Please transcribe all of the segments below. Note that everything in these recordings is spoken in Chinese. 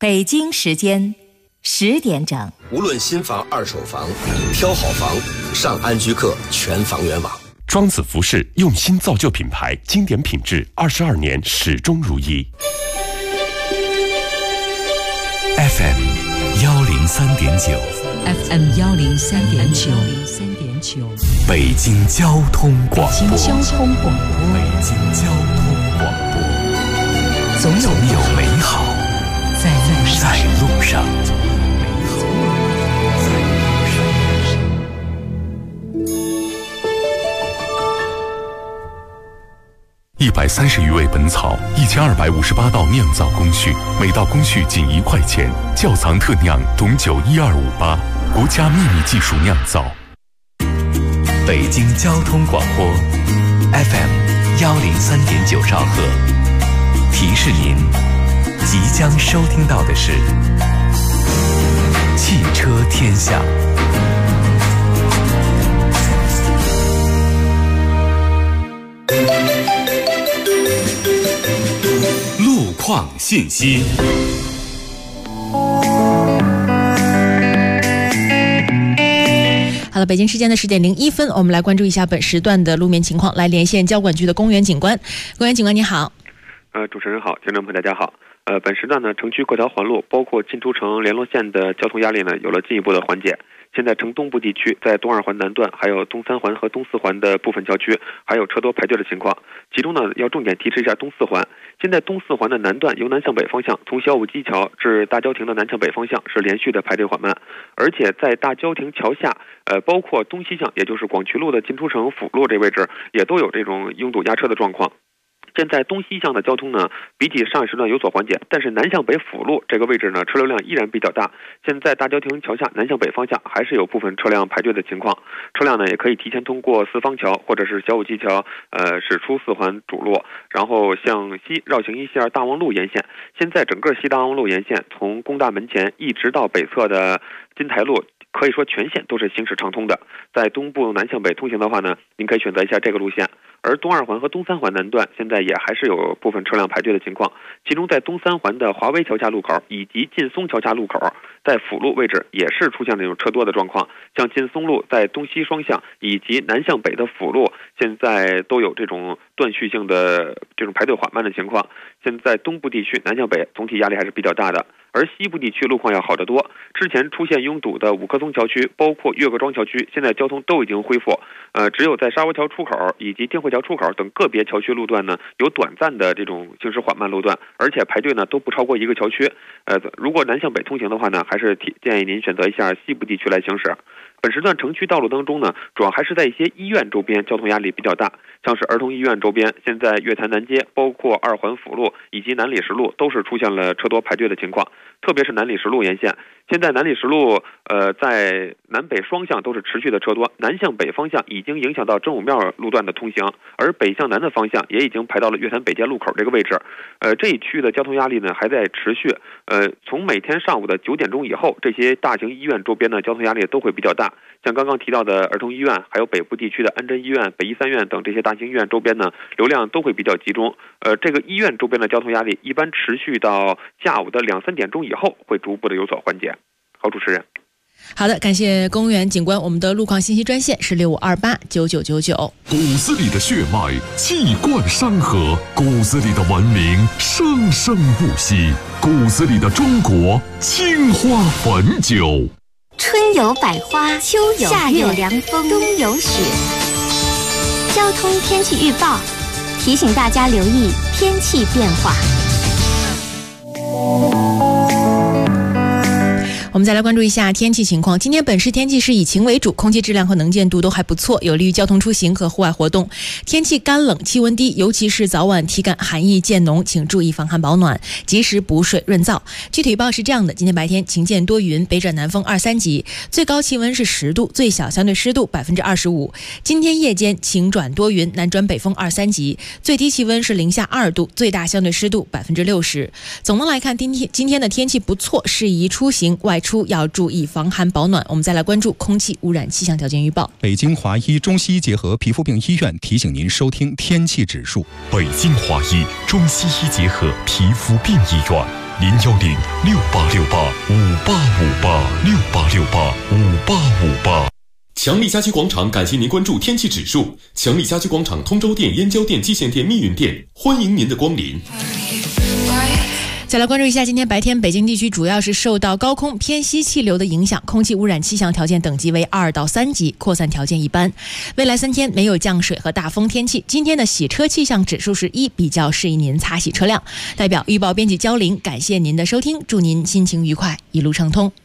北京时间10点整。 无论新房、二手房，挑好房，上安居客全房源网。 庄子服饰用心造就品牌，经典品质，22年始终如一。 FM 103.9 FM 103.9 北京交通广播。 北京交通广播。 北京交通广播。总有美好在路上。130余味本草，1258道酿造工序，每道工序仅1块钱。窖藏特酿董酒12588，国家秘密技术酿造。北京交通广播 FM 103.9兆赫，提示您即将收听到的是汽车天下。路况信息。 好了，北京时间的10点01分，我们来关注一下本时段的路面情况，来连线交管局的公园警官。公园警官你好。 主持人好，听众朋友大家好。本时段呢，城区各条环路，包括进出城联络线的交通压力呢，有了进一步的缓解。现在城东部地区，在东2环南段、还有东3环和东4环的部分郊区，还有车多排队的情况。其中呢，要重点提示一下东4环。现在东4环的南段由南向北方向，从小武基桥至大郊亭的南向北方向是连续的排队缓慢，而且在大郊亭桥下，包括东西向，也就是广渠路的进出城辅路这位置，也都有这种拥堵压车的状况。现在东西向的交通呢，比起上一时段有所缓解，但是南向北辅路这个位置呢，车流量依然比较大。现在大郊亭桥下南向北方向还是有部分车辆排队的情况，车辆呢也可以提前通过四方桥或者是小武基桥，驶出4环主路，然后向西绕行一线大望路沿线。现在整个西大望路沿线，从工大门前一直到北侧的金台路，可以说全线都是行驶畅通的。在东部南向北通行的话呢，您可以选择一下这个路线。而东2环和东3环南段现在也还是有部分车辆排队的情况，其中在东3环的华威桥下路口以及劲松桥下路口，在辅路位置也是出现这种车多的状况。像劲松路在东西双向以及南向北的辅路，现在都有这种断续性的这种排队缓慢的情况。现在东部地区南向北总体压力还是比较大的，而西部地区路况要好得多。之前出现拥堵的五棵松桥区，包括岳各庄桥区，现在交通都已经恢复。只有在沙窝桥出口以及丁汇桥出口等个别桥区路段呢，有短暂的这种行驶缓慢路段，而且排队呢都不超过1个桥区。如果南向北通行的话呢，还是建议您选择一下西部地区来行驶。本时段城区道路当中呢，主要还是在一些医院周边交通压力比较大，像是儿童医院周边，现在月坛南街、包括2环辅路以及南礼士路都是出现了车多排队的情况，特别是南礼士路沿线。现在南礼士路在南北双向都是持续的车多，南向北方向已经影响到真武庙路段的通行，而北向南的方向也已经排到了月坛北街路口这个位置。这一区域的交通压力呢还在持续。从每天上午的9点钟以后，这些大型医院周边的交通压力都会比较大。像刚刚提到的儿童医院，还有北部地区的安贞医院、北医3院等这些大型医院周边呢，流量都会比较集中。这个医院周边的交通压力一般持续到下午的2、3点钟以后，会逐步的有所缓解。好，主持人。 好的，感谢公园警官。我们的路况信息专线是65289999。 骨子里的血脉气贯山河，骨子里的文明生生不息，骨子里的中国青花汾酒。 春有百花，秋有夏有凉风，冬有雪。交通天气预报提醒大家留意天气变化。 我们再来关注一下天气情况。今天本市天气是以晴为主，空气质量和能见度都还不错，有利于交通出行和户外活动。天气干冷，气温低，尤其是早晚体感寒意渐浓，请注意防寒保暖，及时补水润燥。具体预报是这样的：今天白天晴间多云，北转南风2、3级，最高气温是10度，最小相对湿度25%。今天夜间晴转多云，南转北风2、3级，最低气温是零下2度，最大相对湿度60%。总的来看，今天的天气不错，适宜出行，外出要注意防寒保暖。我们再来关注空气污染气象条件预报。 北京华医中西医结合皮肤病医院提醒您收听天气指数。 北京华医中西医结合皮肤病医院 010-6868-5858，6858-5858。 强力家居广场感谢您关注天气指数。强力家居广场通州店、燕郊店、蓟县店、密云店，欢迎您的光临。 再来关注一下，今天白天北京地区主要是受到高空偏西气流的影响，空气污染气象条件等级为2到3级，扩散条件一般。未来3天没有降水和大风天气。今天的洗车气象指数是1，比较适宜您擦洗车辆。代表预报编辑焦玲，感谢您的收听，祝您心情愉快，一路畅通。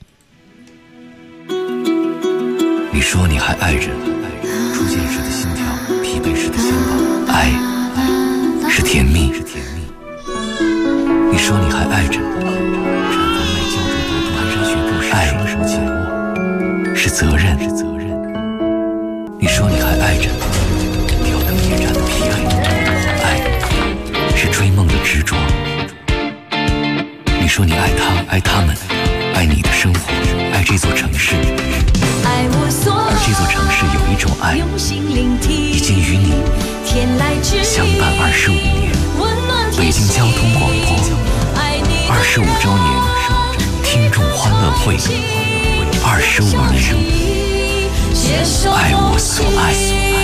你说你还爱着初见时的心跳，疲惫时的心跳，爱是甜蜜。你说你还爱着产房外胶着多度寒山雪布时爱手紧握，是责任。你说你还爱着吊灯夜战的疲惫，爱是追梦的执着。你说你爱他，爱他们，爱你的生活，爱这座城市。而这座城市有一种爱，已经与你相伴25年。北京交通广播25周年听众欢乐会，25年，爱我所爱。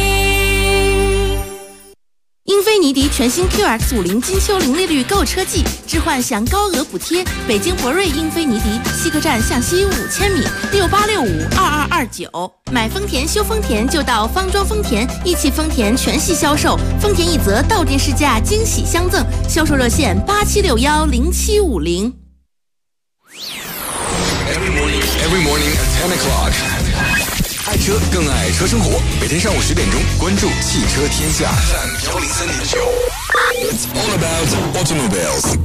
英菲尼迪全新 QX50 金秋零利率购车季，置换享高额补贴。北京博瑞英菲尼迪西客站向西5000米，68652229。买丰田修丰田就到方庄丰田，一汽丰田全系销售，丰田一则到店试驾惊喜相赠，销售热线87610750。 Every morning at 10 o'clock。爱车更爱车生活，每天上午10点钟，关注汽车天下。103.9 It's all about automobiles。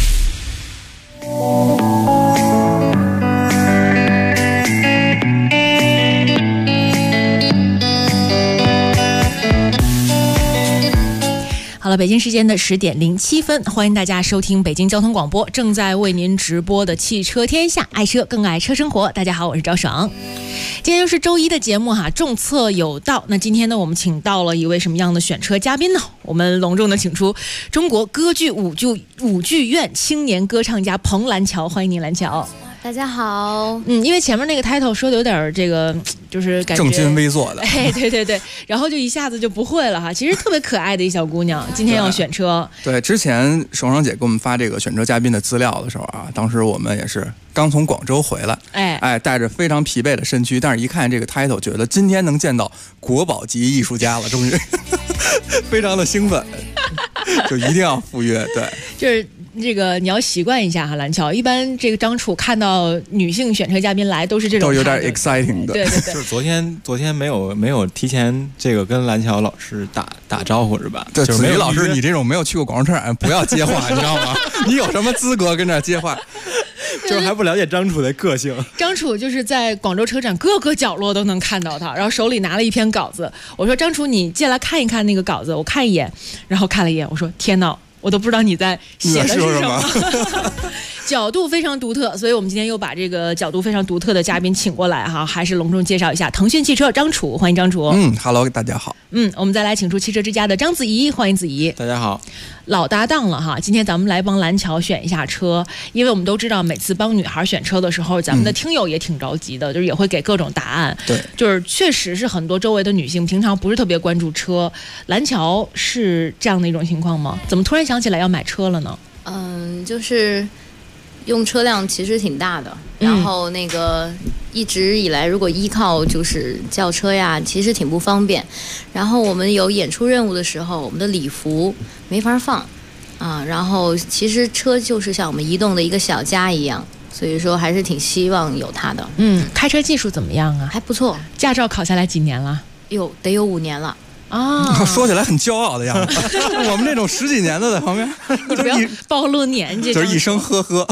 好了，北京时间的10点07分，欢迎大家收听北京交通广播正在为您直播的汽车天下，爱车更爱车生活。大家好，我是赵爽。今天又是周一的节目哈，众策有道。那今天呢，我们请到了一位什么样的选车嘉宾呢？我们隆重的请出中国歌剧舞剧院青年歌唱家彭蓝桥，欢迎您，蓝桥。 大家好。 因为前面那个 title 说的有点这个，就是感觉正襟危坐的。 哎，对，然后就一下子就不会了哈。其实特别可爱的一小姑娘，今天要选车。 对，之前爽爽姐给我们发这个选车嘉宾的资料的时候啊，当时我们也是刚从广州回来，带着非常疲惫的身躯，但是一看这个 title， 觉得今天能见到国宝级艺术家了，终于非常的兴奋，就一定要赴约。对， 就是这个你要习惯一下哈，蓝桥。一般这个张楚看到女性选车嘉宾来都是这种， 都有点 exciting 的。 对， 就是昨天没有提前这个跟蓝桥老师打招呼是吧？ 对， 就是子瑜老师，你这种没有去过广州车展，不要接话，你知道吗？你有什么资格跟这接话？ 就是还不了解张楚的个性。 张楚就是在广州车展各个角落都能看到他，然后手里拿了一篇稿子。我说张楚，你借来看一看那个稿子，我看一眼，然后看了一眼，我说天哪，我都不知道你在写的是什么。角度非常独特，所以我们今天又把这个角度非常独特的嘉宾请过来哈，还是隆重介绍一下腾讯汽车张楚，欢迎张楚。 Hello， 大家好。 我们再来请出汽车之家的张子怡，欢迎子怡。 大家好。 老搭档了哈，今天咱们来帮蓝桥选一下车，因为我们都知道每次帮女孩选车的时候，咱们的听友也挺着急的，就是也会给各种答案。 对， 就是确实是很多周围的女性平常不是特别关注车，蓝桥是这样的一种情况吗？怎么突然想起来要买车了呢？ 就是用车辆其实挺大的，然后那个一直以来如果依靠就是轿车呀，其实挺不方便。然后我们有演出任务的时候，我们的礼服没法放啊，然后其实车就是像我们移动的一个小家一样，所以说还是挺希望有它的。 开车技术怎么样啊？ 还不错。 驾照考下来几年了？ 得有5年了。 说起来很骄傲的样子。我们这种10几年的在旁边， 你不要暴露年纪， 就是一声呵呵。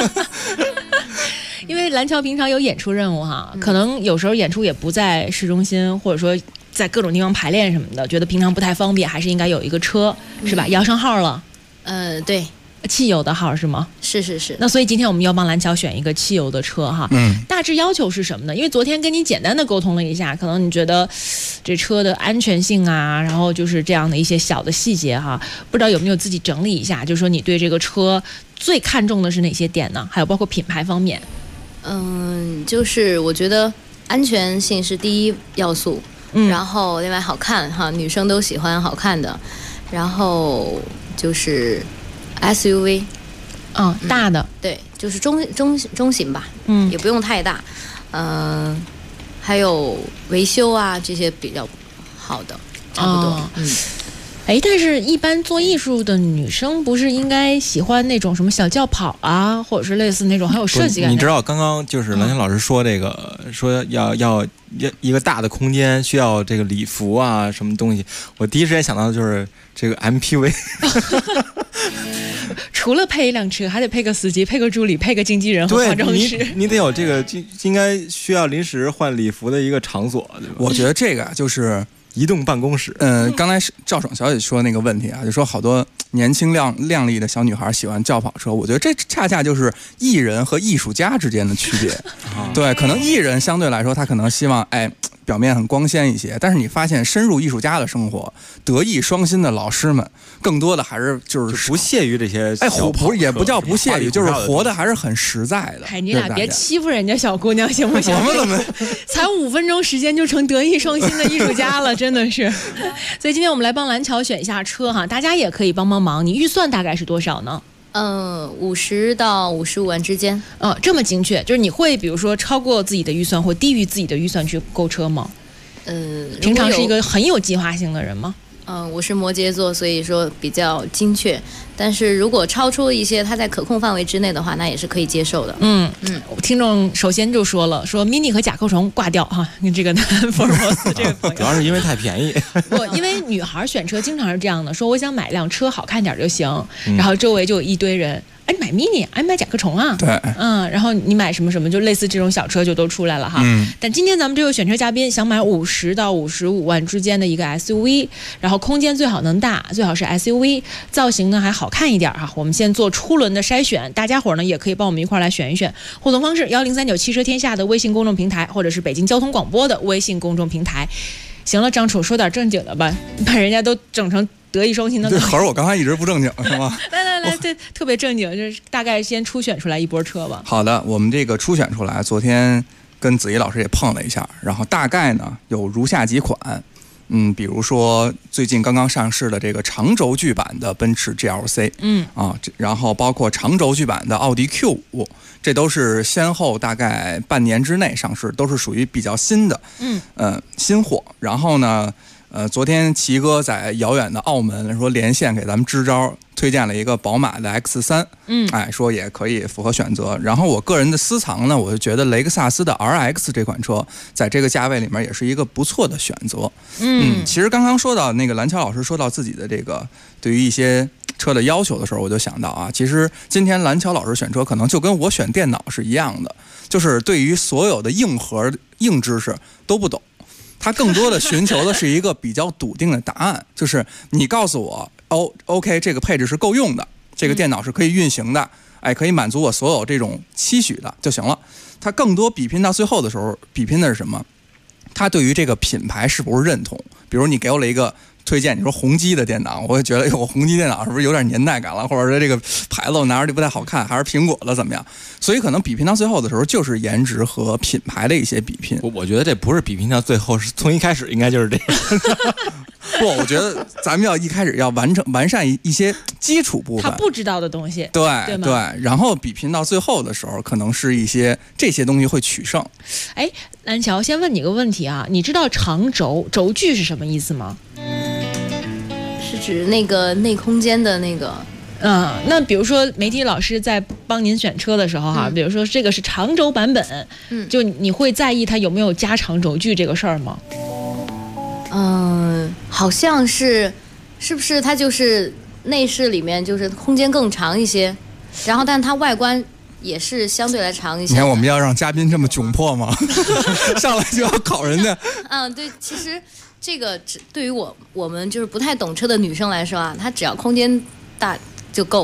因为蓝桥平常有演出任务哈，可能有时候演出也不在市中心，或者说在各种地方排练什么的，觉得平常不太方便，还是应该有一个车，是吧？摇上号了。 对， 汽油的号是吗？ 是。 那所以今天我们要帮蓝桥选一个汽油的车哈。大致要求是什么呢？因为昨天跟你简单的沟通了一下，可能你觉得这车的安全性啊，然后就是这样的一些小的细节哈，不知道有没有自己整理一下，就是说你对这个车最看重的是哪些点呢？还有包括品牌方面。 就是我觉得安全性是第一要素，然后另外好看哈，女生都喜欢好看的，然后就是 SUV， 大的， 对，就是中型吧，也不用太大，还有维修啊这些比较好的，差不多， 但是一般做艺术的女生不是应该喜欢那种什么小轿跑啊，或者是类似那种很有设计感？ 你知道刚刚就是蓝翔老师说这个，说要一个大的空间需要这个礼服啊什么东西，我第一时间想到的就是这个 MPV。 除了配一辆车，还得配个司机，配个助理，配个经纪人和化妆师。 你得有这个，应该需要临时换礼服的一个场所，对吧？ 我觉得这个就是移动办公室。 刚才赵爽小姐说那个问题啊，就说好多年轻靓丽的小女孩喜欢轿跑车，我觉得这恰恰就是艺人和艺术家之间的区别。对，可能艺人相对来说他可能希望表面很光鲜一些，但是你发现深入艺术家的生活，德艺双馨的老师们，更多的还是就是不屑于这些也不叫不屑于，就是活的还是很实在的。 你俩别欺负人家小姑娘行不行？ 我们怎么才5分钟时间就成德艺双馨的艺术家了，真的是。所以今天我们来帮蓝桥选一下车哈，大家也可以帮忙。你预算大概是多少呢 ？50到55万之间。 这么精确，就是你会比如说超过自己的预算或低于自己的预算去购车吗？平常是一个很有计划性的人吗？ 我是摩羯座，所以说比较精确。但是如果超出一些它在可控范围之内的话，那也是可以接受的。 听众首先就说了，说 mini 和甲壳虫挂掉哈，跟这个福尔摩斯这个朋友， 主要是因为太便宜。 因为女孩选车经常是这样的，说我想买辆车好看点就行，然后周围就有一堆人。你买 mini， 你买甲壳虫啊？ 对， 然后你买什么什么，就类似这种小车就都出来了哈。但今天咱们这个选车嘉宾想买50到55万之间的一个 SUV， 然后空间最好能大，最好是 SUV， 造型呢还好看一点哈。我们先做初轮的筛选，大家伙呢也可以帮我们一块来选一选。互动方式1039汽车天下的微信公众平台，或者是北京交通广播的微信公众平台。行了，张楚说点正经的吧，把人家都整成德艺双馨的。 对，可是我刚才一直不正经是吗？ 来，对，特别正经，就是大概先初选出来一波车吧。 好的，我们这个初选出来，昨天跟子怡老师也碰了一下，然后大概呢有如下几款。比如说最近刚刚上市的这个长轴距版的奔驰 GLC， 然后包括长轴距版的奥迪 Q5， 这都是先后大概半年之内上市，都是属于比较新的，新货。然后呢，昨天齐哥在遥远的澳门说连线给咱们支招，推荐了一个宝马的 X3，说也可以符合选择。然后我个人的私藏呢，我就觉得雷克萨斯的 RX 这款车在这个价位里面也是一个不错的选择。其实刚刚说到那个蓝桥老师说到自己的这个对于一些车的要求的时候，我就想到啊，其实今天蓝桥老师选车可能就跟我选电脑是一样的，就是对于所有的硬核硬知识都不懂。他更多的寻求的是一个比较笃定的答案，就是你告诉我OK 这个配置是够用的，这个电脑是可以运行的，可以满足我所有这种期许的就行了。他更多比拼到最后的时候，比拼的是什么？他对于这个品牌是不是认同？比如你给我了一个推荐，你说宏基的电脑，我会觉得我宏基电脑是不是有点年代感了，或者说这个牌子我拿着就不太好看，还是苹果的怎么样？所以可能比拼到最后的时候，就是颜值和品牌的一些比拼。 我觉得这不是比拼到最后，是从一开始应该就是这样。 不，我觉得咱们要一开始要完善一些基础部分， 他不知道的东西， 对，然后比拼到最后的时候，可能是一些这些东西会取胜。 蓝桥，先问你个问题啊，你知道长轴距是什么意思吗？ 是指那个内空间的那个。 那比如说媒体老师在帮您选车的时候哈，比如说这个是长轴版本，就你会在意它有没有加长轴距这个事儿吗？ 好像是不是它就是内饰里面就是空间更长一些，然后但它外观也是相对来长一些。 你看我们要让嘉宾这么窘迫吗？上来就要考人家。 对，其实这个对于我们就是不太懂车的女生来说啊，它只要空间大就够了，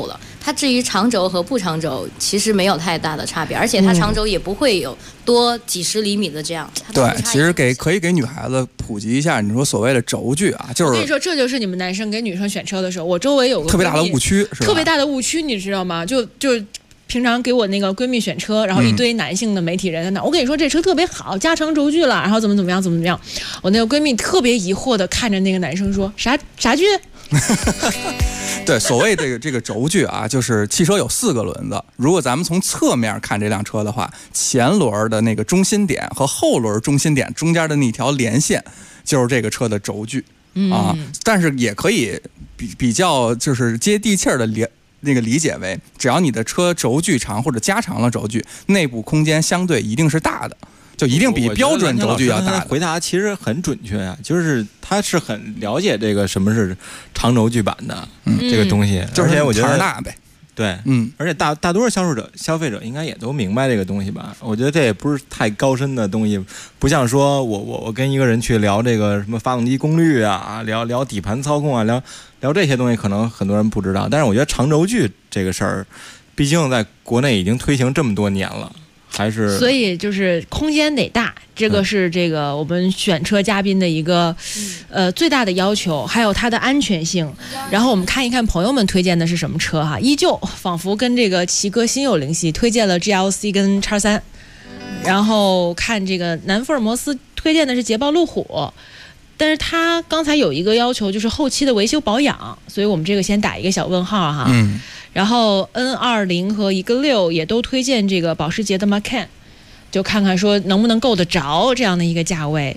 它至于长轴和不长轴，其实没有太大的差别，而且它长轴也不会有多几十厘米的这样。 对，其实可以给女孩子普及一下，你说所谓的轴距啊，就是我跟你说，这就是你们男生给女生选车的时候，我周围有个特别大的误区，是吧？ 特别大的误区，你知道吗？就平常给我那个闺蜜选车，然后一堆男性的媒体人在那，我跟你说这车特别好，加长轴距了，然后怎么样。我那个闺蜜特别疑惑的看着那个男生说啥距？ 对，所谓这个轴距啊，就是汽车有4个轮子，如果咱们从侧面看这辆车的话，前轮的那个中心点和后轮中心点中间的那条连线，就是这个车的轴距啊。但是也可以比较就是接地气儿的理解为，只要你的车轴距长或者加长了轴距，内部空间相对一定是大的。就一定比标准轴距要大。 回答其实很准确啊，就是他是很了解这个什么是长轴距版的这个东西， 就是而且我觉得大呗。 对，而且大多数消费者应该也都明白这个东西吧？我觉得这也不是太高深的东西，不像说我跟一个人去聊这个什么发动机功率啊，聊底盘操控啊，聊这些东西，可能很多人不知道。但是我觉得长轴距这个事儿，毕竟在国内已经推行这么多年了。还是， 所以就是空间得大，这个是这个我们选车嘉宾的一个最大的要求，还有它的安全性。然后我们看一看朋友们推荐的是什么车哈，依旧仿佛跟这个奇哥心有灵犀，推荐了 GLC 跟 X3。然后看这个南福尔摩斯推荐的是捷豹路虎，但是他刚才有一个要求就是后期的维修保养，所以我们这个先打一个小问号哈。然后 N20 和一个6也都推荐这个保时捷的 Macan， 就看看说能不能够得着这样的一个价位。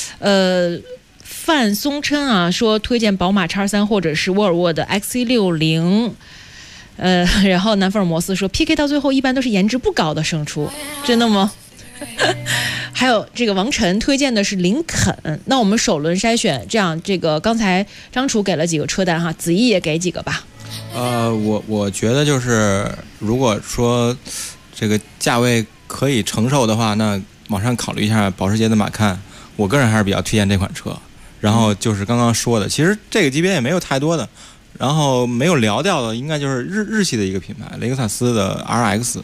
范松琛啊说推荐宝马 X3 或者是沃尔沃的 XC60。然后南福尔摩斯说 PK 到最后一般都是颜值不高的胜出，真的吗？还有这个王晨推荐的是林肯。那我们首轮筛选，这样这个刚才张楚给了几个车单哈，子怡也给几个吧。 我觉得就是如果说这个价位可以承受的话，那马上考虑一下保时捷的马看，我个人还是比较推荐这款车。然后就是刚刚说的，其实这个级别也没有太多的，然后没有聊掉的应该就是日系的一个品牌雷克萨斯的 RX。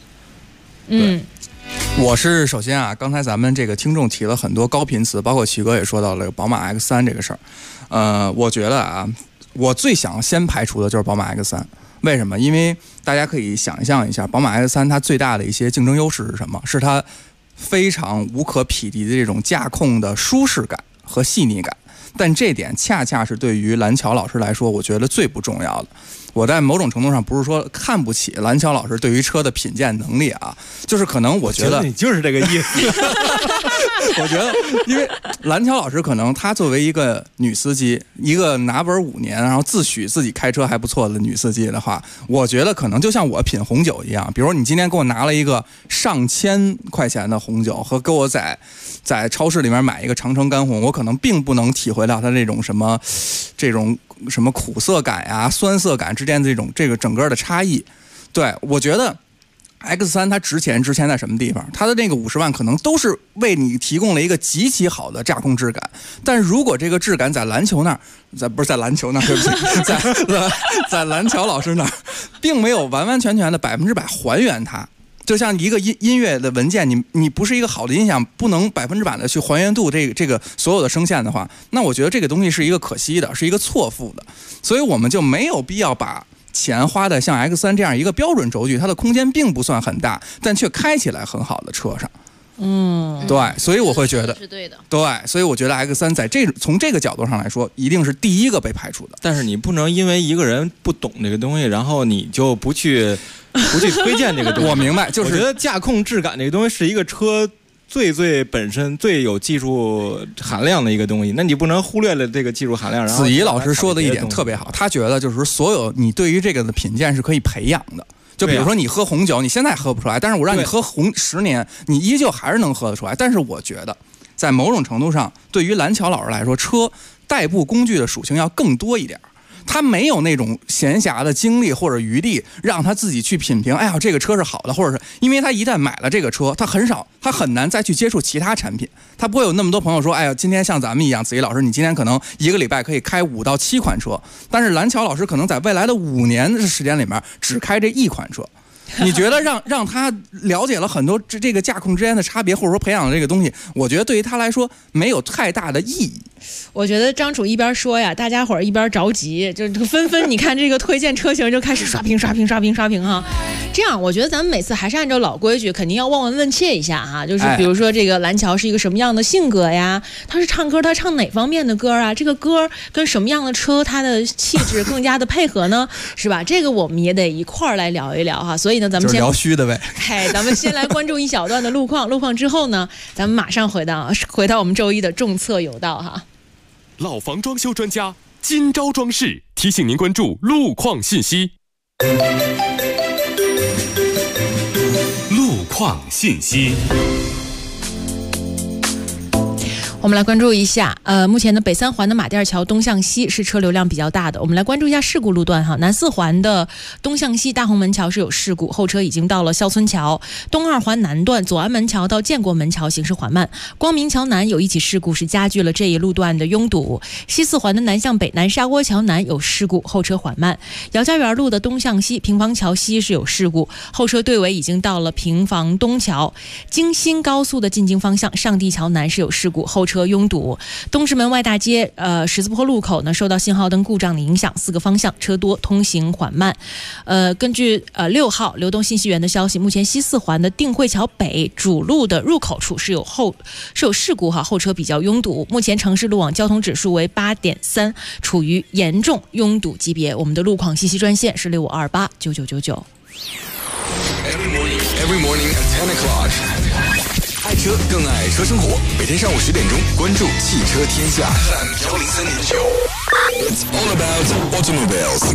我是首先啊，刚才咱们这个听众提了很多高频词，包括齐哥也说到了宝马 X3 这个事儿。我觉得啊，我最想先排除的就是宝马 X3。为什么？因为大家可以想象一下，宝马 X3 它最大的一些竞争优势是什么？是它非常无可匹敌的这种驾控的舒适感和细腻感。但这点恰恰是对于蓝桥老师来说，我觉得最不重要的。我在某种程度上不是说看不起蓝桥老师对于车的品鉴能力啊，就是可能我觉得你就是这个意思。 我觉得，因为蓝桥老师可能她作为一个女司机，一个拿本5年，然后自诩自己开车还不错的女司机的话，我觉得可能就像我品红酒一样，比如你今天给我拿了一个上千块钱的红酒，和给我在超市里面买一个长城干红，我可能并不能体会到它这种什么苦涩感呀、酸涩感之间的这个整个的差异。对，我觉得 X3 它值钱在什么地方？它的那个50万可能都是为你提供了一个极其好的驾控质感，但是如果这个质感在篮球那儿，不是在篮球那儿，对不起，在蓝桥老师那儿，并没有完完全全的100%还原它。就像一个音乐的文件，你不是一个好的音响，不能100%的去还原度这个所有的声线的话，那我觉得这个东西是一个可惜的，是一个错付的，所以我们就没有必要把钱花在像 X3 这样一个标准轴距，它的空间并不算很大，但却开起来很好的车上。对，所以我会觉得是对的。 对，所以我觉得 X3 在从这个角度上来说，一定是第一个被排除的。 但是你不能因为一个人不懂这个东西，然后你就不去推荐这个东西。 我明白，就是我觉得驾控质感这个东西是一个车最本身最有技术含量的一个东西，那你不能忽略了这个技术含量。然后子怡老师说的一点特别好，他觉得就是所有你对于这个的品鉴是可以培养的。就比如说你喝红酒，你现在喝不出来，但是我让你喝10年，你依旧还是能喝得出来。但是我觉得，在某种程度上，对于蓝桥老师来说，车代步工具的属性要更多一点。 他没有那种闲暇的精力或者余力让他自己去品评，哎呀，这个车是好的，或者是因为他一旦买了这个车，他很难再去接触其他产品，他不会有那么多朋友说，哎呀，今天像咱们一样，子怡老师，你今天可能一个礼拜可以开5到7款车，但是蓝桥老师可能在未来的5年的时间里面只开这1款车。你觉得让他了解了很多这个驾控之间的差别，或者说培养了这个东西，我觉得对于他来说没有太大的意义。 我觉得张楚一边说呀，大家伙儿一边着急，就纷纷你看这个推荐车型就开始刷屏哈。这样我觉得咱们每次还是按照老规矩，肯定要望闻问切一下哈，就是比如说这个蓝桥是一个什么样的性格呀，他是唱歌，他唱哪方面的歌啊，这个歌跟什么样的车他的气质更加的配合呢，是吧？这个我们也得一块儿来聊一聊哈。所以呢，咱们先聊虚的呗。 咱们先来关注一小段的路况之后呢，咱们马上回到我们周一的重策有道哈。 老房装修专家今朝装饰提醒您关注路况信息。路况信息。 我们来关注一下，目前的北3环的马甸桥东向西是车流量比较大的。我们来关注一下事故路段哈。南4环的东向西大红门桥是有事故，后车已经到了肖村桥。东2环南段左安门桥到建国门桥行驶缓慢。光明桥南有一起事故是加剧了这一路段的拥堵。西4环的南向北南沙窝桥南有事故，后车缓慢。姚家园路的东向西平房桥西是有事故，后车队尾已经到了平房东桥。京新高速的进京方向上地桥南是有事故，后车拥堵。东直门外大街十字坡路口呢受到信号灯故障的影响，4个方向车多，通行缓慢。根据6号流动信息源的消息，目前西4环的定慧桥北主路的入口处是有事故哈，后车比较拥堵。目前城市路网交通指数为8.3，处于严重拥堵级别。我们的路况信息专线是65289999。 Every morning at 10 o'clock. 爱车更爱车生活，每天上午10点钟关注汽车天下。103.9 It's all about automobiles。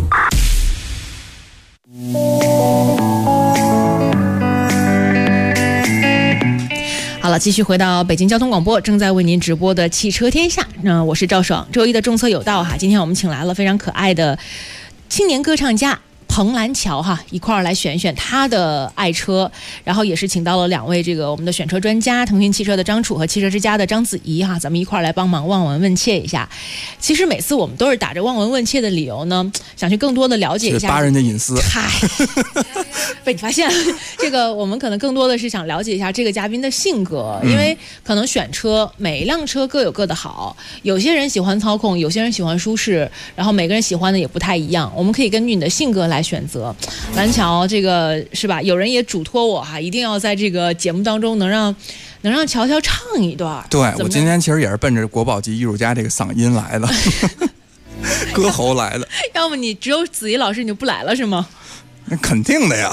好了，继续回到北京交通广播正在为您直播的汽车天下。我是赵爽。周一的重策有道哈，今天我们请来了非常可爱的青年歌唱家彭蓝桥哈，一块儿来选他的爱车，然后也是请到了2位这个我们的选车专家，腾讯汽车的张楚和汽车之家的张子怡哈，咱们一块儿来帮忙望闻问切一下。其实每次我们都是打着望闻问切的理由呢，想去更多的了解一下扒人的隐私。 嗨，被你发现了。这个我们可能更多的是想了解一下这个嘉宾的性格，因为可能选车每一辆车各有各的好，有些人喜欢操控，有些人喜欢舒适，然后每个人喜欢的也不太一样。我们可以根据你的性格来选择。蓝桥这个是吧？有人也嘱托我哈，一定要在这个节目当中能让乔乔唱一段。 对，我今天其实也是奔着国宝级艺术家这个嗓音来的，歌喉来的。 要么你只有子怡老师你就不来了是吗？ 那肯定的呀。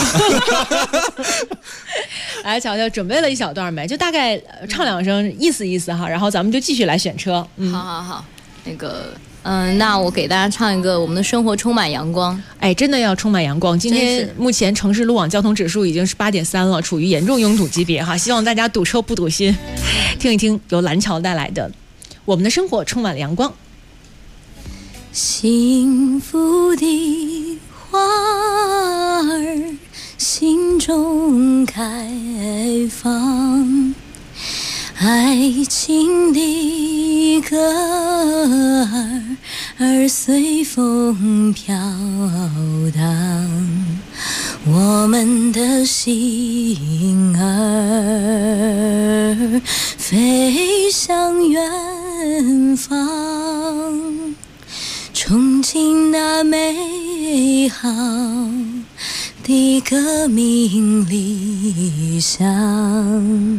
来，乔乔准备了一小段没？就大概唱2声，意思意思哈，然后咱们就继续来选车。 好，那个。那我给大家唱一个《我们的生活充满阳光》。 哎，真的要充满阳光。今天目前城市路网交通指数已经是8.3了，处于严重拥堵级别哈。希望大家堵车不堵心。听一听由蓝桥带来的《我们的生活充满了阳光》。 幸福的花儿心中开放，爱情的歌儿随风飘荡，我们的心儿飞向远方，憧憬那美好的革命理想。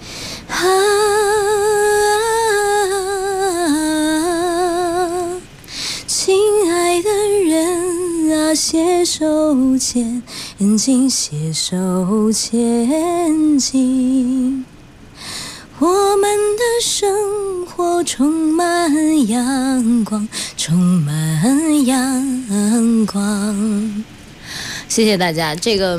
亲爱的人啊，携手前进，携手前进，我们的生活充满阳光，充满阳光。 谢谢大家。这个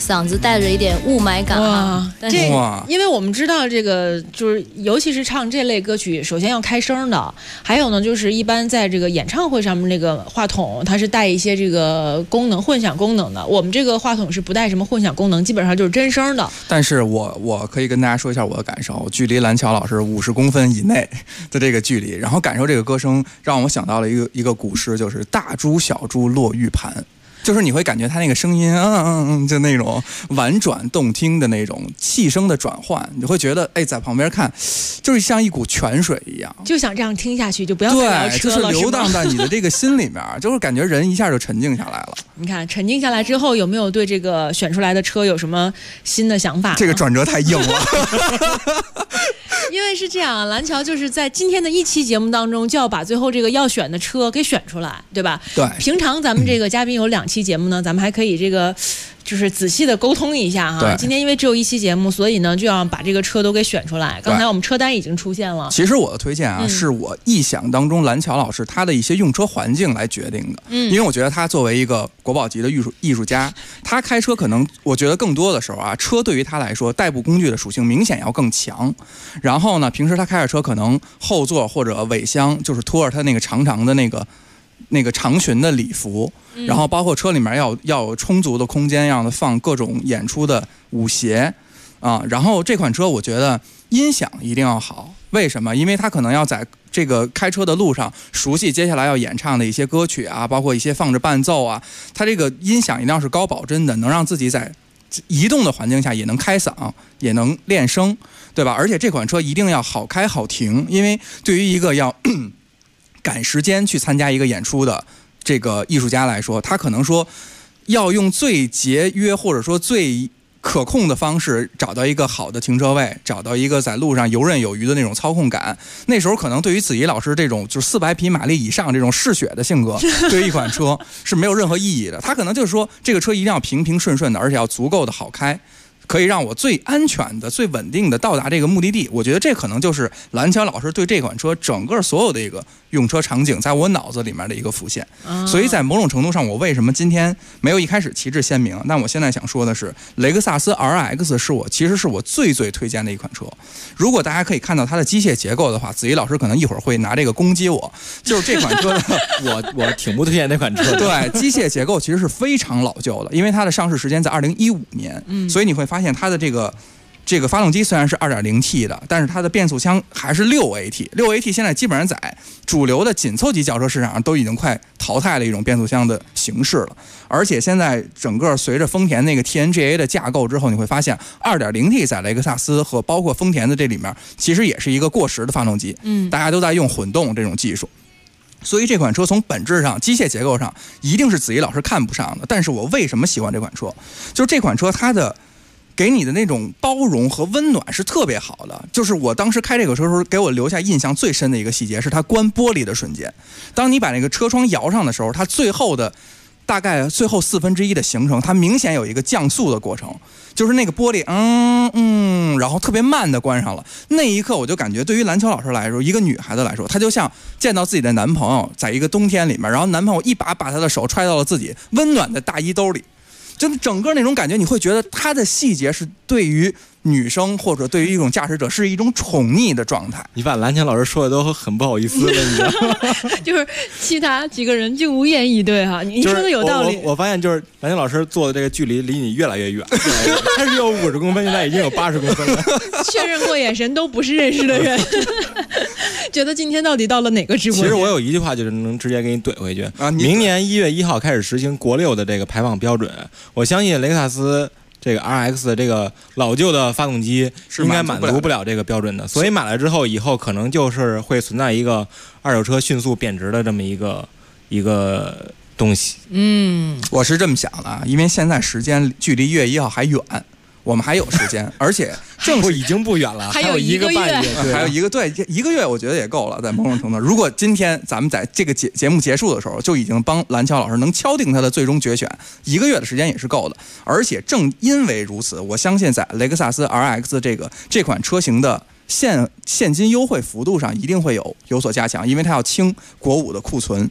嗓子带着一点雾霾感啊。但是因为我们知道这个就是尤其是唱这类歌曲，首先要开声的，还有呢就是一般在这个演唱会上面那个话筒它是带一些这个功能混响功能的，我们这个话筒是不带什么混响功能，基本上就是真声的。 但是我可以跟大家说一下我的感受，距离蓝桥老师50公分以内的这个距离，然后感受这个歌声，让我想到了一个古诗，就是大珠小珠落玉盘。就是你会感觉他那个声音，就那种婉转动听的那种气声的转换，你会觉得，在旁边看，就是像一股泉水一样， 就想这样听下去，就不要再聊车了， 就是流荡在你的这个心里面，就是感觉人一下就沉静下来了。 你看，沉静下来之后，有没有对这个选出来的车有什么新的想法？ 这个转折太硬了。 因为是这样，蓝桥就是在今天的一期节目当中，就要把最后这个要选的车给选出来，对吧？ 对。 平常咱们这个嘉宾有2期节目呢，咱们还可以这个就是仔细的沟通一下哈。今天因为只有1期节目，所以呢就要把这个车都给选出来。刚才我们车单已经出现了。 其实我的推荐啊，是我臆想当中蓝桥老师他的一些用车环境来决定的。因为我觉得他作为一个国宝级的艺术家，他开车可能我觉得更多的时候啊，车对于他来说代步工具的属性明显要更强。然后呢，平时他开着车可能后座或者尾箱就是拖着他那个长长的那个长裙的礼服，然后包括车里面要有充足的空间，让它放各种演出的舞鞋啊。然后这款车我觉得音响一定要好，为什么？因为它可能要在这个开车的路上熟悉接下来要演唱的一些歌曲啊，包括一些放着伴奏啊，它这个音响一定要是高保真的，能让自己在移动的环境下也能开嗓，也能练声，对吧？而且这款车一定要好开好停，因为对于一个要赶时间去参加一个演出的这个艺术家来说，他可能说要用最节约或者说最可控的方式找到一个好的停车位，找到一个在路上游刃有余的那种操控感。那时候可能对于子怡老师这种就是400匹马力以上这种嗜血的性格，对于一款车是没有任何意义的。他可能就是说这个车一定要平平顺顺的，而且要足够的好开，可以让我最安全的、最稳定的到达这个目的地。我觉得这可能就是蓝桥老师对这款车整个所有的一个用车场景在我脑子里面的一个浮现。所以在某种程度上，我为什么今天没有一开始旗帜鲜明？但我现在想说的是，雷克萨斯 RX 其实是我最推荐的一款车。如果大家可以看到它的机械结构的话，子怡老师可能一会儿会拿这个攻击我。就是这款车我挺不推荐那款车的。 对，机械结构其实是非常老旧的，因为它的上市时间在2015年，所以你会发现它的这个发动机虽然是 2.0T 的，但是它的变速箱还是 6AT。6AT 现在基本上在主流的紧凑级轿车市场上都已经快淘汰了一种变速箱的形式了。而且现在整个随着丰田那个 TNGA 的架构之后，你会发现 2.0T 在雷克萨斯和包括丰田的这里面其实也是一个过时的发动机，大家都在用混动这种技术。所以这款车从本质上机械结构上一定是子怡老师看不上的。但是我为什么喜欢这款车？就是这款车它的给你的那种包容和温暖是特别好的。就是我当时开这个车的时候，给我留下印象最深的一个细节是它关玻璃的瞬间。当你把那个车窗摇上的时候，它大概最后1/4的行程，它明显有一个降速的过程，就是那个玻璃然后特别慢的关上了。那一刻我就感觉对于蓝桥老师来说，一个女孩子来说，她就像见到自己的男朋友在一个冬天里面，然后男朋友一把他的手揣到了自己温暖的大衣兜里，就整个那种感觉，你会觉得他的细节是对于女生或者对于一种驾驶者是一种宠溺的状态。 你把蓝桥老师说的都很不好意思了，你知道吗？ 就是其他几个人就无言以对哈。你说的有道理。 我发现就是蓝桥老师坐的这个距离离你越来越远，他是有50公分，现在已经有80公分了。 确认过眼神都不是认识的人。觉得今天到底到了哪个直播间？ 其实我有一句话就是能直接给你怼回去啊！明年1月1号开始实行国6的这个排放标准，我相信雷克萨斯这个 RX 的这个老旧的发动机应该满足不了这个标准的，所以买了之后以后可能就是会存在一个二手车迅速贬值的这么一个东西。 我是这么想的，因为现在时间距离1月1号还远。我们还有时间，而且正是已经不远了，还有1个半月， 还有1个月，我觉得也够了。在某种程度，如果今天咱们在这个节目结束的时候，就已经帮蓝桥老师能敲定他的最终决选，1个月的时间也是够的。而且正因为如此，我相信在雷克萨斯 RX 这款车型的现金优惠幅度上一定会有所加强，因为它要清国5的库存。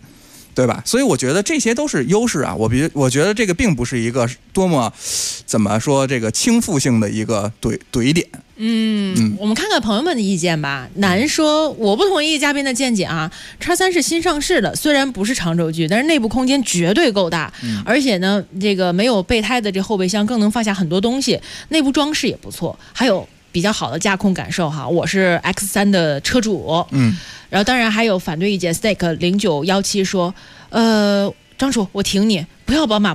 对吧？所以我觉得这些都是优势啊。我觉得这个并不是一个多么怎么说这个倾覆性的一个怼点。 我们看看朋友们的意见吧。南说我不同意嘉宾的见解啊，X3是新上市的，虽然不是长轴距，但是内部空间绝对够大，而且呢，这个没有备胎的这后备箱更能放下很多东西，内部装饰也不错，还有比较好的驾控感受哈。我是 X3 的车主，然后当然还有反对意见 Snake 0917说，张楚我挺你，不要宝马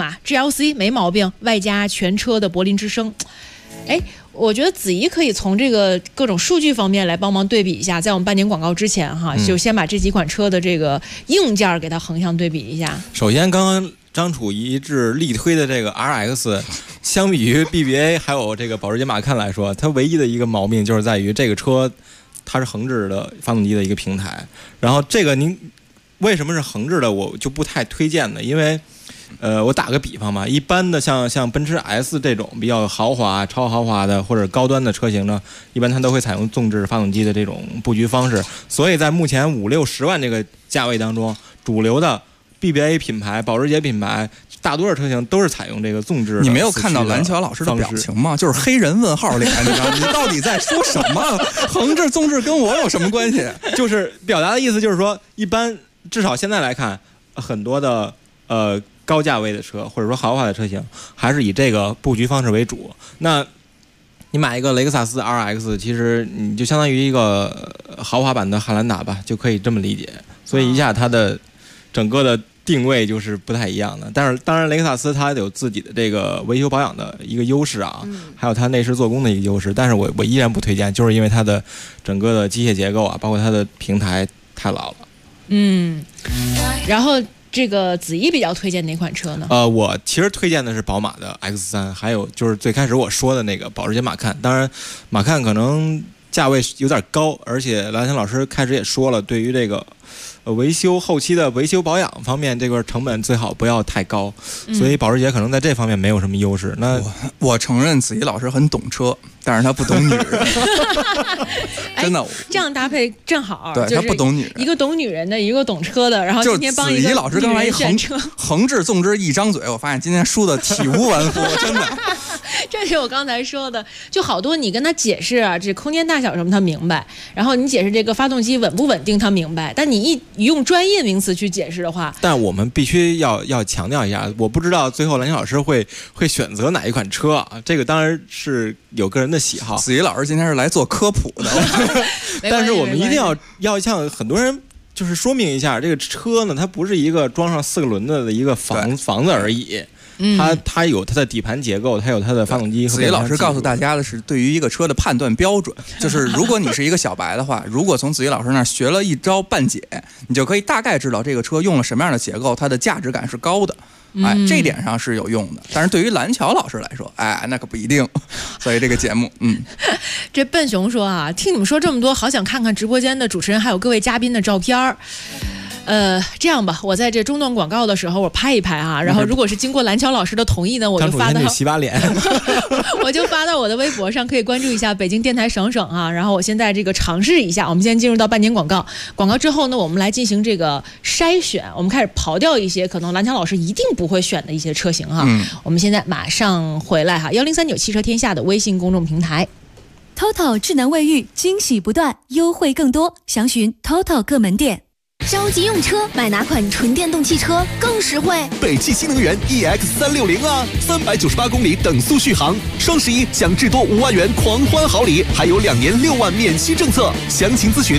，GLC 没毛病，外加全车的柏林之声。我觉得子怡可以从这个各种数据方面来帮忙对比一下，在我们半年广告之前哈，就先把这几款车的这个硬件给它横向对比一下。 首先，刚刚张楚一致力推的这个 RX， 相比于 BBA 还有这个保时捷马看来说，它唯一的一个毛病就是在于这个车它是横置的发动机的一个平台，然后这个您为什么是横置的，我就不太推荐的，因为。我打个比方吧，一般的像奔驰 S 这种比较豪华、超豪华的或者高端的车型呢，一般它都会采用纵置发动机的这种布局方式。所以在目前5、60万这个价位当中，主流的 BBA 品牌、保时捷品牌，大多数车型都是采用这个纵置的。 你没有看到蓝桥老师的表情吗？就是黑人问号脸，你知道你到底在说什么？横置、纵置跟我有什么关系？ 就是表达的意思就是说，一般至少现在来看，很多的高价位的车或者说豪华的车型还是以这个布局方式为主。那你买一个雷克萨斯 RX， 其实你就相当于一个豪华版的汉兰达吧，就可以这么理解。所以一下它的整个的定位就是不太一样的。但是当然雷克萨斯它有自己的这个维修保养的一个优势啊，还有它内饰做工的一个优势。但是我依然不推荐，就是因为它的整个的机械结构啊，包括它的平台太老了。 然后这个子怡比较推荐哪款车呢？ 我其实推荐的是宝马的 X3， 还有就是最开始我说的那个保时捷马看。当然，马看可能价位有点高，而且蓝翔老师开始也说了，对于这个维修后期的维修保养方面，这个成本最好不要太高，所以保时捷可能在这方面没有什么优势。那我承认子怡老师很懂车，但是他不懂女人。真的， 这样搭配正好。 对，他不懂女人， 一个懂女人的，一个懂车的，然后今天帮一个子怡老师刚才一横置纵置一张嘴，我发现今天输的体无完肤，真的。 这是我刚才说的，就好多你跟他解释啊，这空间大小什么他明白，然后你解释这个发动机稳不稳定他明白，但你一用专业名词去解释的话， 但我们必须要强调一下，我不知道最后蓝翔老师会选择哪一款车啊，这个当然是有个人的喜好。 子怡老师今天是来做科普的， 但是我们一定要向很多人就是说明一下，这个车呢，它不是一个装上4个轮子的一个房子而已。它有它的底盘结构，它有它的发动机。 子怡老师告诉大家的是，对于一个车的判断标准，就是如果你是一个小白的话，如果从子怡老师那儿学了一招半解，你就可以大概知道这个车用了什么样的结构，它的价值感是高的。这点上是有用的。但是对于蓝桥老师来说，那可不一定。所以这个节目， 这笨熊说啊，听你们说这么多，好想看看直播间的主持人还有各位嘉宾的照片儿。这样吧，我在这中段广告的时候我拍一拍啊，然后如果是经过蓝桥老师的同意呢，我就发到洗把脸， 我就发到我的微博上，可以关注一下北京电台省啊。然后我现在这个尝试一下，我们先进入到半年广告，广告之后呢，我们来进行这个筛选，我们开始刨掉一些可能蓝桥老师一定不会选的一些车型哈。我们现在马上回来哈，1039汽车天下的微信公众平台。 TOTO 智能卫浴惊喜不断，优惠更多，详询 TOTO 各门店。 着急用车，买哪款纯电动汽车更实惠？ 北汽新能源 EX360啊，398公里等速续航，双11享至多5万元狂欢好礼，还有2年6万免息政策，详情咨询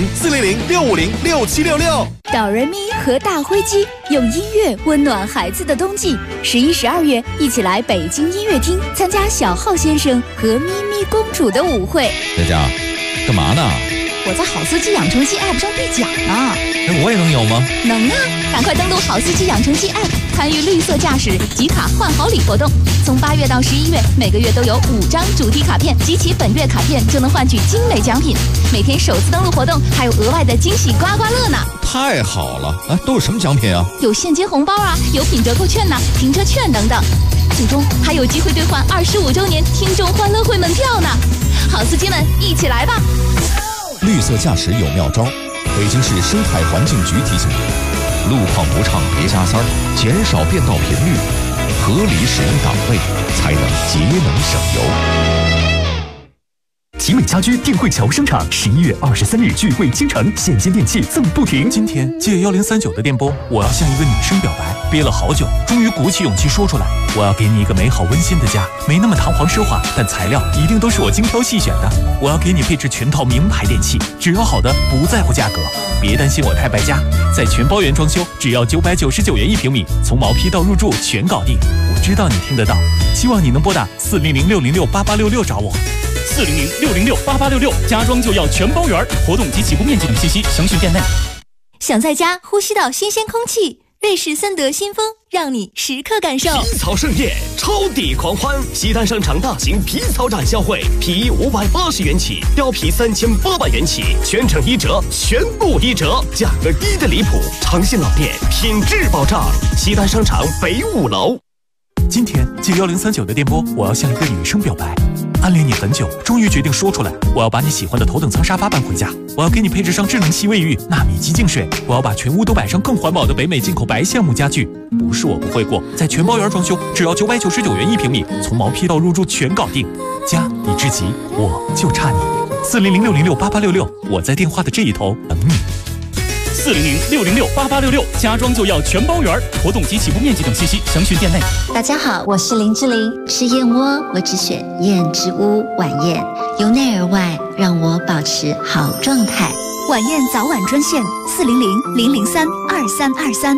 400-650-6766。 哆瑞咪和大灰鸡用音乐温暖孩子的冬季，11、12月一起来北京音乐厅参加小浩先生和咪咪公主的舞会。 佳佳，干嘛呢？ 我在好司机养成记 App 上兑奖呢。 我也能有吗？ 能啊！赶快登录好司机养成记 App， 参与绿色驾驶集卡换好礼活动。从8月到11月，每个月都有5张主题卡片，集齐本月卡片就能换取精美奖品。每天首次登录活动还有额外的惊喜刮刮乐呢！ 太好了！都有什么奖品啊？ 有现金红包啊，有品折扣券呢，停车券等等。最终还有机会兑换25周年听众欢乐会门票呢！好司机们，一起来吧！ 绿色驾驶有妙招，北京市生态环境局提醒您。 路况不畅别加塞儿，减少变道频率，合理使用档位，才能节能省油。 集美家居电汇桥生产11月23日聚会倾城，现金电器赠不停。 今天借1039的电波，我要向一个女生表白，憋了好久，终于鼓起勇气说出来。我要给你一个美好温馨的家，没那么堂皇奢华，但材料一定都是我精挑细选的。我要给你配置全套名牌电器，只要好的，不在乎价格。别担心我太败家，在全包圆装修，只要999元1平米，从毛坯到入住全搞定。我知道你听得到，希望你能拨打400-606-8866找我。400-606-8866，家装就要全包圆，活动及起步面积等信息详询店内。 想在家呼吸到新鲜空气，瑞士森德新风让你时刻感受。 皮草盛宴，超抵狂欢！西单商场大型皮草展销会，皮衣580元起，貂皮3800元起，全程1折，全部1折，价格低的离谱，诚信老店，品质保障。西单商场北5楼。 今天借1039的电波，我要向一个女生表白，暗恋你很久，终于决定说出来。我要把你喜欢的头等舱沙发搬回家，我要给你配置上智能吸卫浴、纳米机净水，我要把全屋都摆上更环保的北美进口白橡木家具。不是我不会过，在全包圆装修，只要999元1平米，从毛坯到入住全搞定。家已至极，我就差你。400-606-8866，我在电话的这一头等你。400-606-8866，家装就要全包圆，活动及起步面积等信息详询店内。 大家好，我是林志玲。吃燕窝我只选燕之屋晚宴，由内而外让我保持好状态。 晚宴早晚专线400-003-2323。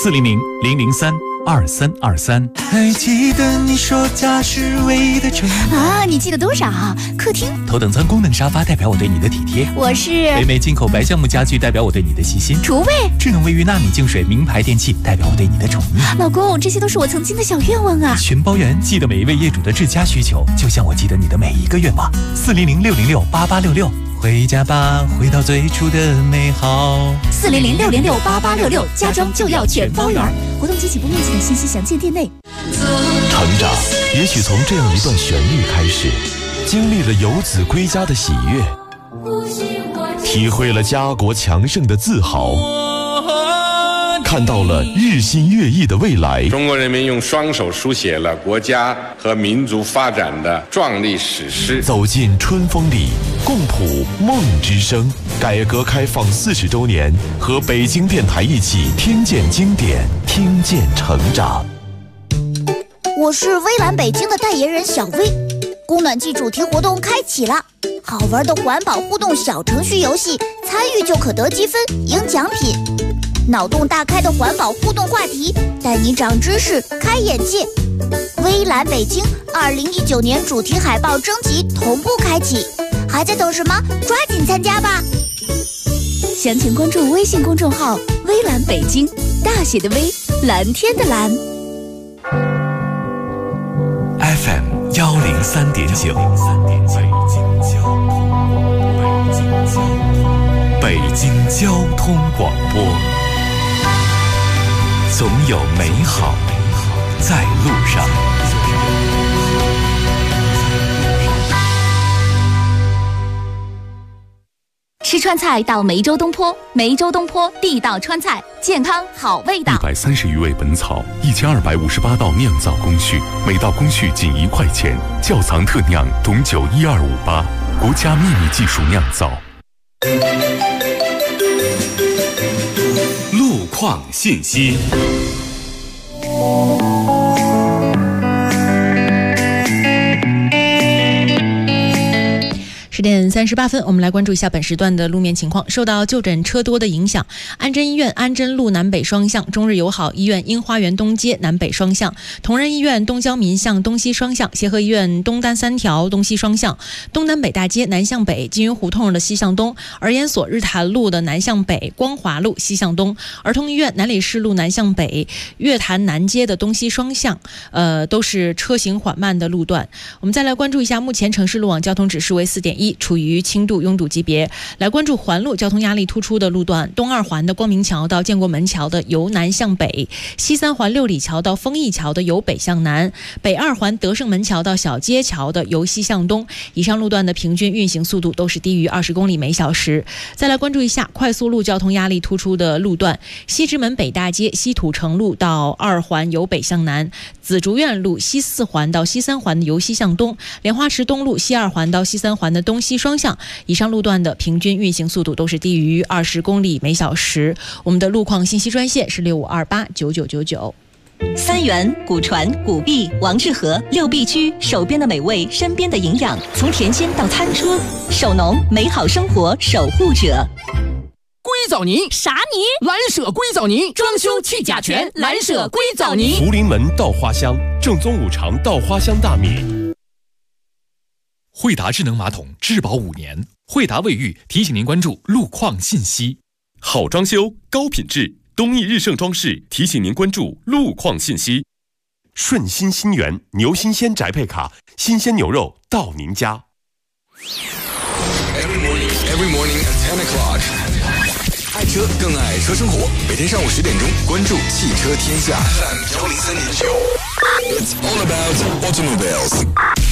400-003-2323。 还记得你说家是唯一的城啊？你记得多少？客厅。 头等舱功能沙发代表我对你的体贴。 我是北美进口白橡木家具代表我对你的细心。 厨卫。 智能卫浴纳米净水名牌电器代表我对你的宠溺。 老公，这些都是我曾经的小愿望啊！ 全包圆记得每一位业主的至佳需求，就像我记得你的每一个愿望。400-606-8866。回家吧，回到最初的美好。 400-606-8866，家装就要全包圆，活动及起步面积等信息详见店内。 成长也许从这样一段旋律开始，经历了游子归家的喜悦，体会了家国强盛的自豪，看到了日新月异的未来。 中国人民用双手书写了国家和民族发展的壮丽史诗。 走进春风里，共谱梦之声。改革开放40周年，和北京电台一起听见经典，听见成长。 我是微蓝北京的代言人小薇。供暖季主题活动开启了，好玩的环保互动小程序游戏，参与就可得积分，赢奖品。脑洞大开的环保互动话题，带你长知识、开眼界。微蓝北京2019年主题海报征集同步开启，还在等什么？抓紧参加吧！ 详情关注微信公众号“微蓝北京”，大写的微，蓝天的蓝。 FM 103.9，北京交通广播，总有美好在路上。 吃川菜到梅州东坡，梅州东坡地道川菜，健康好味道。 130余味本草，1258道酿造工序，每道工序仅1块钱，窖藏特酿，董酒12588，国家秘密技术酿造。 路况信息。 10点38分，我们来关注一下本时段的路面情况。受到就诊车多的影响，安贞医院安贞路南北双向、中日友好医院樱花园东街南北双向、同仁医院东郊民巷东西双向、协和医院东单3条东西双向、东南北大街南向北、金云胡同的西向东、儿研所日坛路的南向北、光华路西向东、儿童医院南礼士路南向北、月坛南街的东西双向，都是车行缓慢的路段。我们再来关注一下目前城市路网交通指数为4.1，处于于轻度拥堵级别。来关注环路交通压力突出的路段：东二环的光明桥到建国门桥的由南向北，西三环六里桥到丰益桥的由北向南，北二环德胜门桥到小街桥的由西向东。以上路段的平均运行速度都是低于20公里每小时。再来关注一下快速路交通压力突出的路段：西直门北大街西土城路到二环由北向南，紫竹院路西四环到西三环的由西向东，莲花池东路西二环到西三环的东西双向。以上路段的平均运行速度都是低于20公里每小时。我们的路况信息专线是65289999。 三元、古传、古币、王致和6必居，手边的美味，身边的营养，从甜鲜到餐车，手农美好生活守护者。 硅藻泥啥泥？蓝舍硅藻泥，装修去甲醛，蓝舍硅藻泥。 福临门稻花香，正宗五常稻花香大米。 惠达智能马桶质保5年，惠达卫浴提醒您关注路况信息。 好装修，高品质。东义日盛装饰提醒您关注路况信息。顺心新源牛新鲜宅配卡，新鲜牛肉到您家。 Every morning at 10 o'clock， 爱车更爱车生活。每天上午10点钟，关注汽车天下。It's all about automobiles。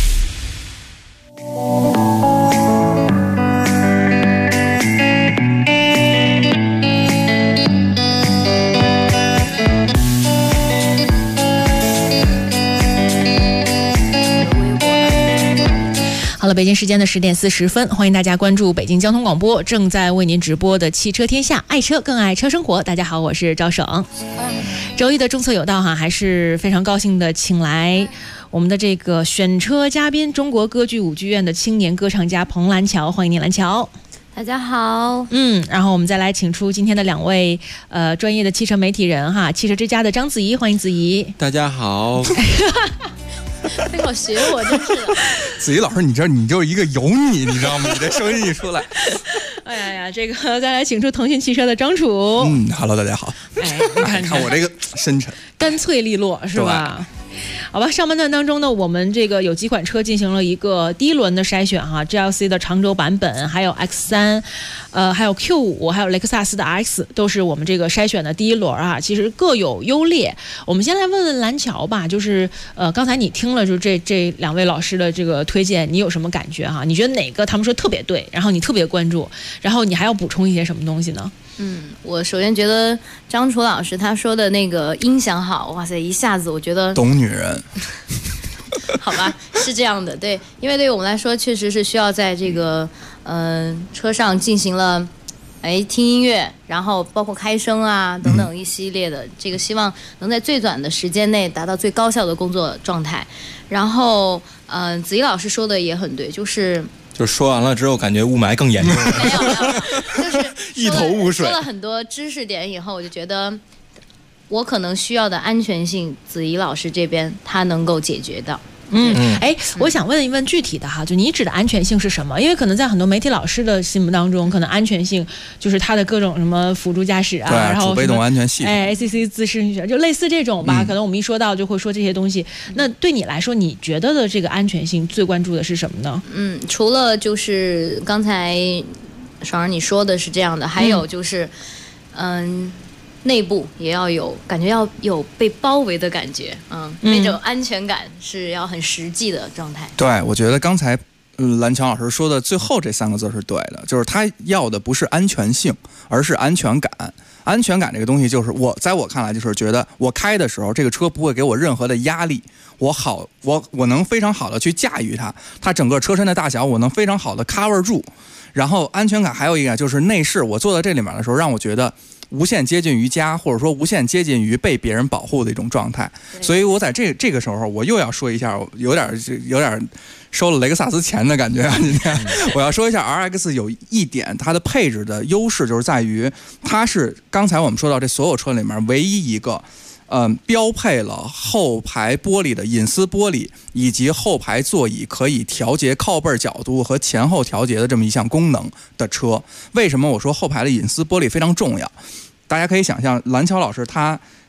好了，北京时间的10点40分，欢迎大家关注北京交通广播正在为您直播的汽车天下，爱车更爱车生活。大家好，我是赵省。周一的中策有道还是非常高兴的请来我们的这个选车嘉宾，中国歌剧舞剧院的青年歌唱家彭蓝桥，欢迎您蓝桥。 大家好。 然后我们再来请出今天的2位专业的汽车媒体人哈，汽车之家的张子怡，欢迎子怡。 大家好。 非要学我，真是的。 子怡老师，你知道你就是一个油腻，你知道吗？你这声音一出来， 哎呀，这个再来请出腾讯汽车的张楚。 Hello， 大家好。看我这个深沉、 干脆利落，是吧？好吧，上半段当中呢，我们这个有几款车进行了一个第一轮的筛选哈 ，GLC 的长轴版本，还有 X3，还有 Q5，还有雷克萨斯的 RX， 都是我们这个筛选的第一轮啊，其实各有优劣。我们先来问问蓝桥吧，就是刚才你听了就这2位老师的这个推荐，你有什么感觉哈？你觉得哪个他们说特别对，然后你特别关注，然后你还要补充一些什么东西呢？ 我首先觉得张楚老师他说的那个音响好，哇塞，一下子我觉得懂女人。 好吧，是这样的，对，因为对于我们来说，确实是需要在这个车上进行了听音乐，然后包括开声啊等等一系列的，这个希望能在最短的时间内达到最高效的工作状态。然后子怡老师说的也很对，就是说完了之后，感觉雾霾更严重了。 没有，就是一头雾水。 说了很多知识点以后，我就觉得我可能需要的安全性，子怡老师这边他能够解决的。 我想问一问具体的哈，就你指的安全性是什么？因为可能在很多媒体老师的心目当中，可能安全性就是它的各种什么辅助驾驶啊，然后主被动安全系统 ，ACC 自适应性，就类似这种吧。可能我们一说到就会说这些东西。那对你来说，你觉得的这个安全性最关注的是什么呢？ 除了就是刚才爽儿你说的是这样的，还有就是内部也要有感觉，要有被包围的感觉，那种安全感是要很实际的状态。 对，我觉得刚才蓝桥老师说的最后这3个字是对的，就是他要的不是安全性，而是安全感。安全感这个东西，就是在我看来，就是觉得我开的时候，这个车不会给我任何的压力，我能非常好的去驾驭它，它整个车身的大小我能非常好的 cover 住。然后安全感还有一个就是内饰，我坐在这里面的时候，让我觉得无限接近于家，或者说无限接近于被别人保护的一种状态。所以我在这个时候，我又要说一下，有点收了雷克萨斯钱的感觉啊！今天我要说一下 RX 有一点它的配置的优势，就是在于它是刚才我们说到这所有车里面唯一一个标配了后排玻璃的隐私玻璃，以及后排座椅可以调节靠背角度和前后调节的这么一项功能的车。为什么我说后排的隐私玻璃非常重要？大家可以想象，蓝桥老师他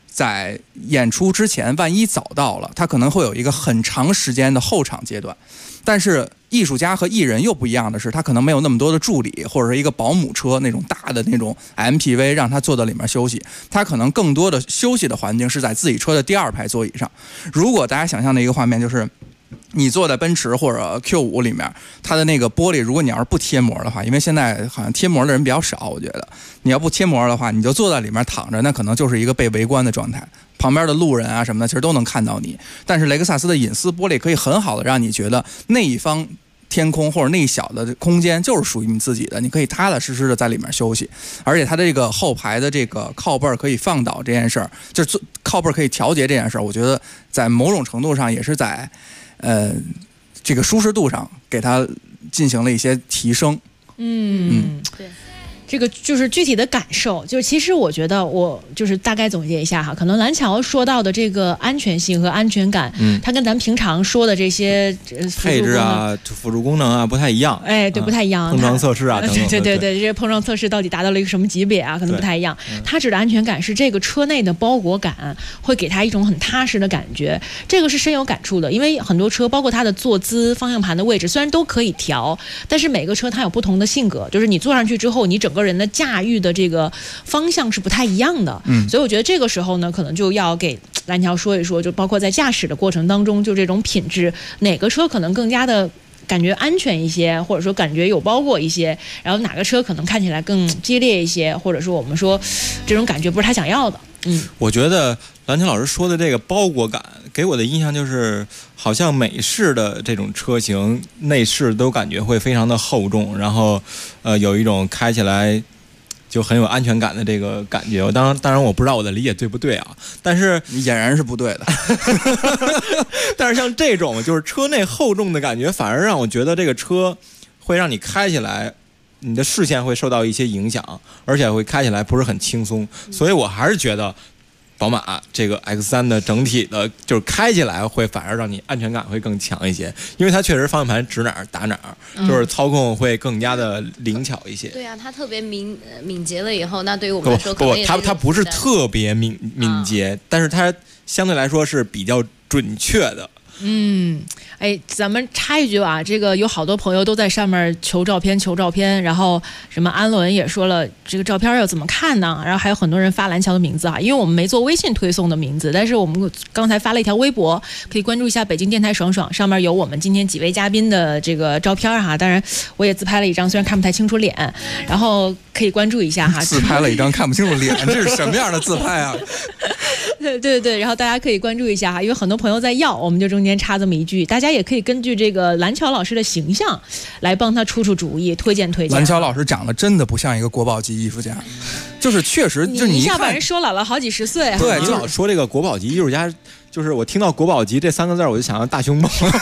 在演出之前，万一早到了，他可能会有一个很长时间的后场阶段。但是艺术家和艺人又不一样的是，他可能没有那么多的助理，或者是一个保姆车那种大的那种 MPV 让他坐在里面休息，他可能更多的休息的环境是在自己车的第2排座椅上。如果大家想象的一个画面就是你坐在奔驰或者 Q5 里面，它的那个玻璃，如果你要是不贴膜的话，因为现在好像贴膜的人比较少，我觉得你要不贴膜的话，你就坐在里面躺着，那可能就是一个被围观的状态，旁边的路人啊什么的其实都能看到你。但是雷克萨斯的隐私玻璃可以很好的让你觉得那一方天空或者那一小的空间就是属于你自己的，你可以踏踏实实的在里面休息。而且它这个后排的这个靠背可以放倒这件事儿，就是靠背可以调节这件事儿，我觉得在某种程度上也是在这个舒适度上给它进行了一些提升。 对。 这个就是具体的感受，就是其实我觉得我就是大概总结一下哈，可能蓝桥说到的这个安全性和安全感，它跟咱们平常说的这些配置啊、辅助功能啊不太一样。 哎，对，不太一样。 碰撞测试啊，等等。 对，这些碰撞测试到底达到了一个什么级别啊？可能不太一样。它指的安全感是这个车内的包裹感，会给它一种很踏实的感觉。这个是深有感触的，因为很多车，包括它的坐姿、方向盘的位置，虽然都可以调，但是每个车它有不同的性格，就是你坐上去之后，你整个人的驾驭的这个方向是不太一样的。所以我觉得这个时候呢，可能就要给蓝桥说一说，就包括在驾驶的过程当中，就这种品质，哪个车可能更加的感觉安全一些，或者说感觉有包裹一些，然后哪个车可能看起来更激烈一些，或者说我们说这种感觉不是他想要的。 我觉得蓝桥老师说的这个包裹感给我的印象就是，好像美式的这种车型内饰都感觉会非常的厚重，然后有一种开起来就很有安全感的这个感觉。当然我不知道我的理解对不对啊，但是你俨然是不对的。 但是像这种就是车内厚重的感觉，反而让我觉得这个车会让你开起来你的视线会受到一些影响，而且会开起来不是很轻松。所以我还是觉得宝马这个 X3 的整体的就是开起来会反而让你安全感会更强一些，因为它确实方向盘指哪儿打哪儿，就是操控会更加的灵巧一些。 对啊，它特别敏捷了以后，那对于我们来说可能也是它不是特别敏捷，但是它相对来说是比较准确的。 咱们插一句啊，这个有好多朋友都在上面求照片，然后什么安伦也说了这个照片要怎么看呢？然后还有很多人发蓝桥的名字啊，因为我们没做微信推送的名字，但是我们刚才发了一条微博，可以关注一下北京电台爽爽，上面有我们今天几位嘉宾的这个照片哈。当然我也自拍了一张，虽然看不太清楚脸，然后可以关注一下哈。 自拍了一张看不清楚脸，这是什么样的自拍啊？ 对，然后大家可以关注一下哈，因为很多朋友在要，我们就中间插这么一句，大家也可以根据这个蓝桥老师的形象来帮他出主意，推荐。 蓝桥老师长得真的不像一个国宝级艺术家，就是确实就你一下把人说老了好几十岁。 对，你老说这个国宝级艺术家，就是我听到国宝级这3个字我就想到大胸包。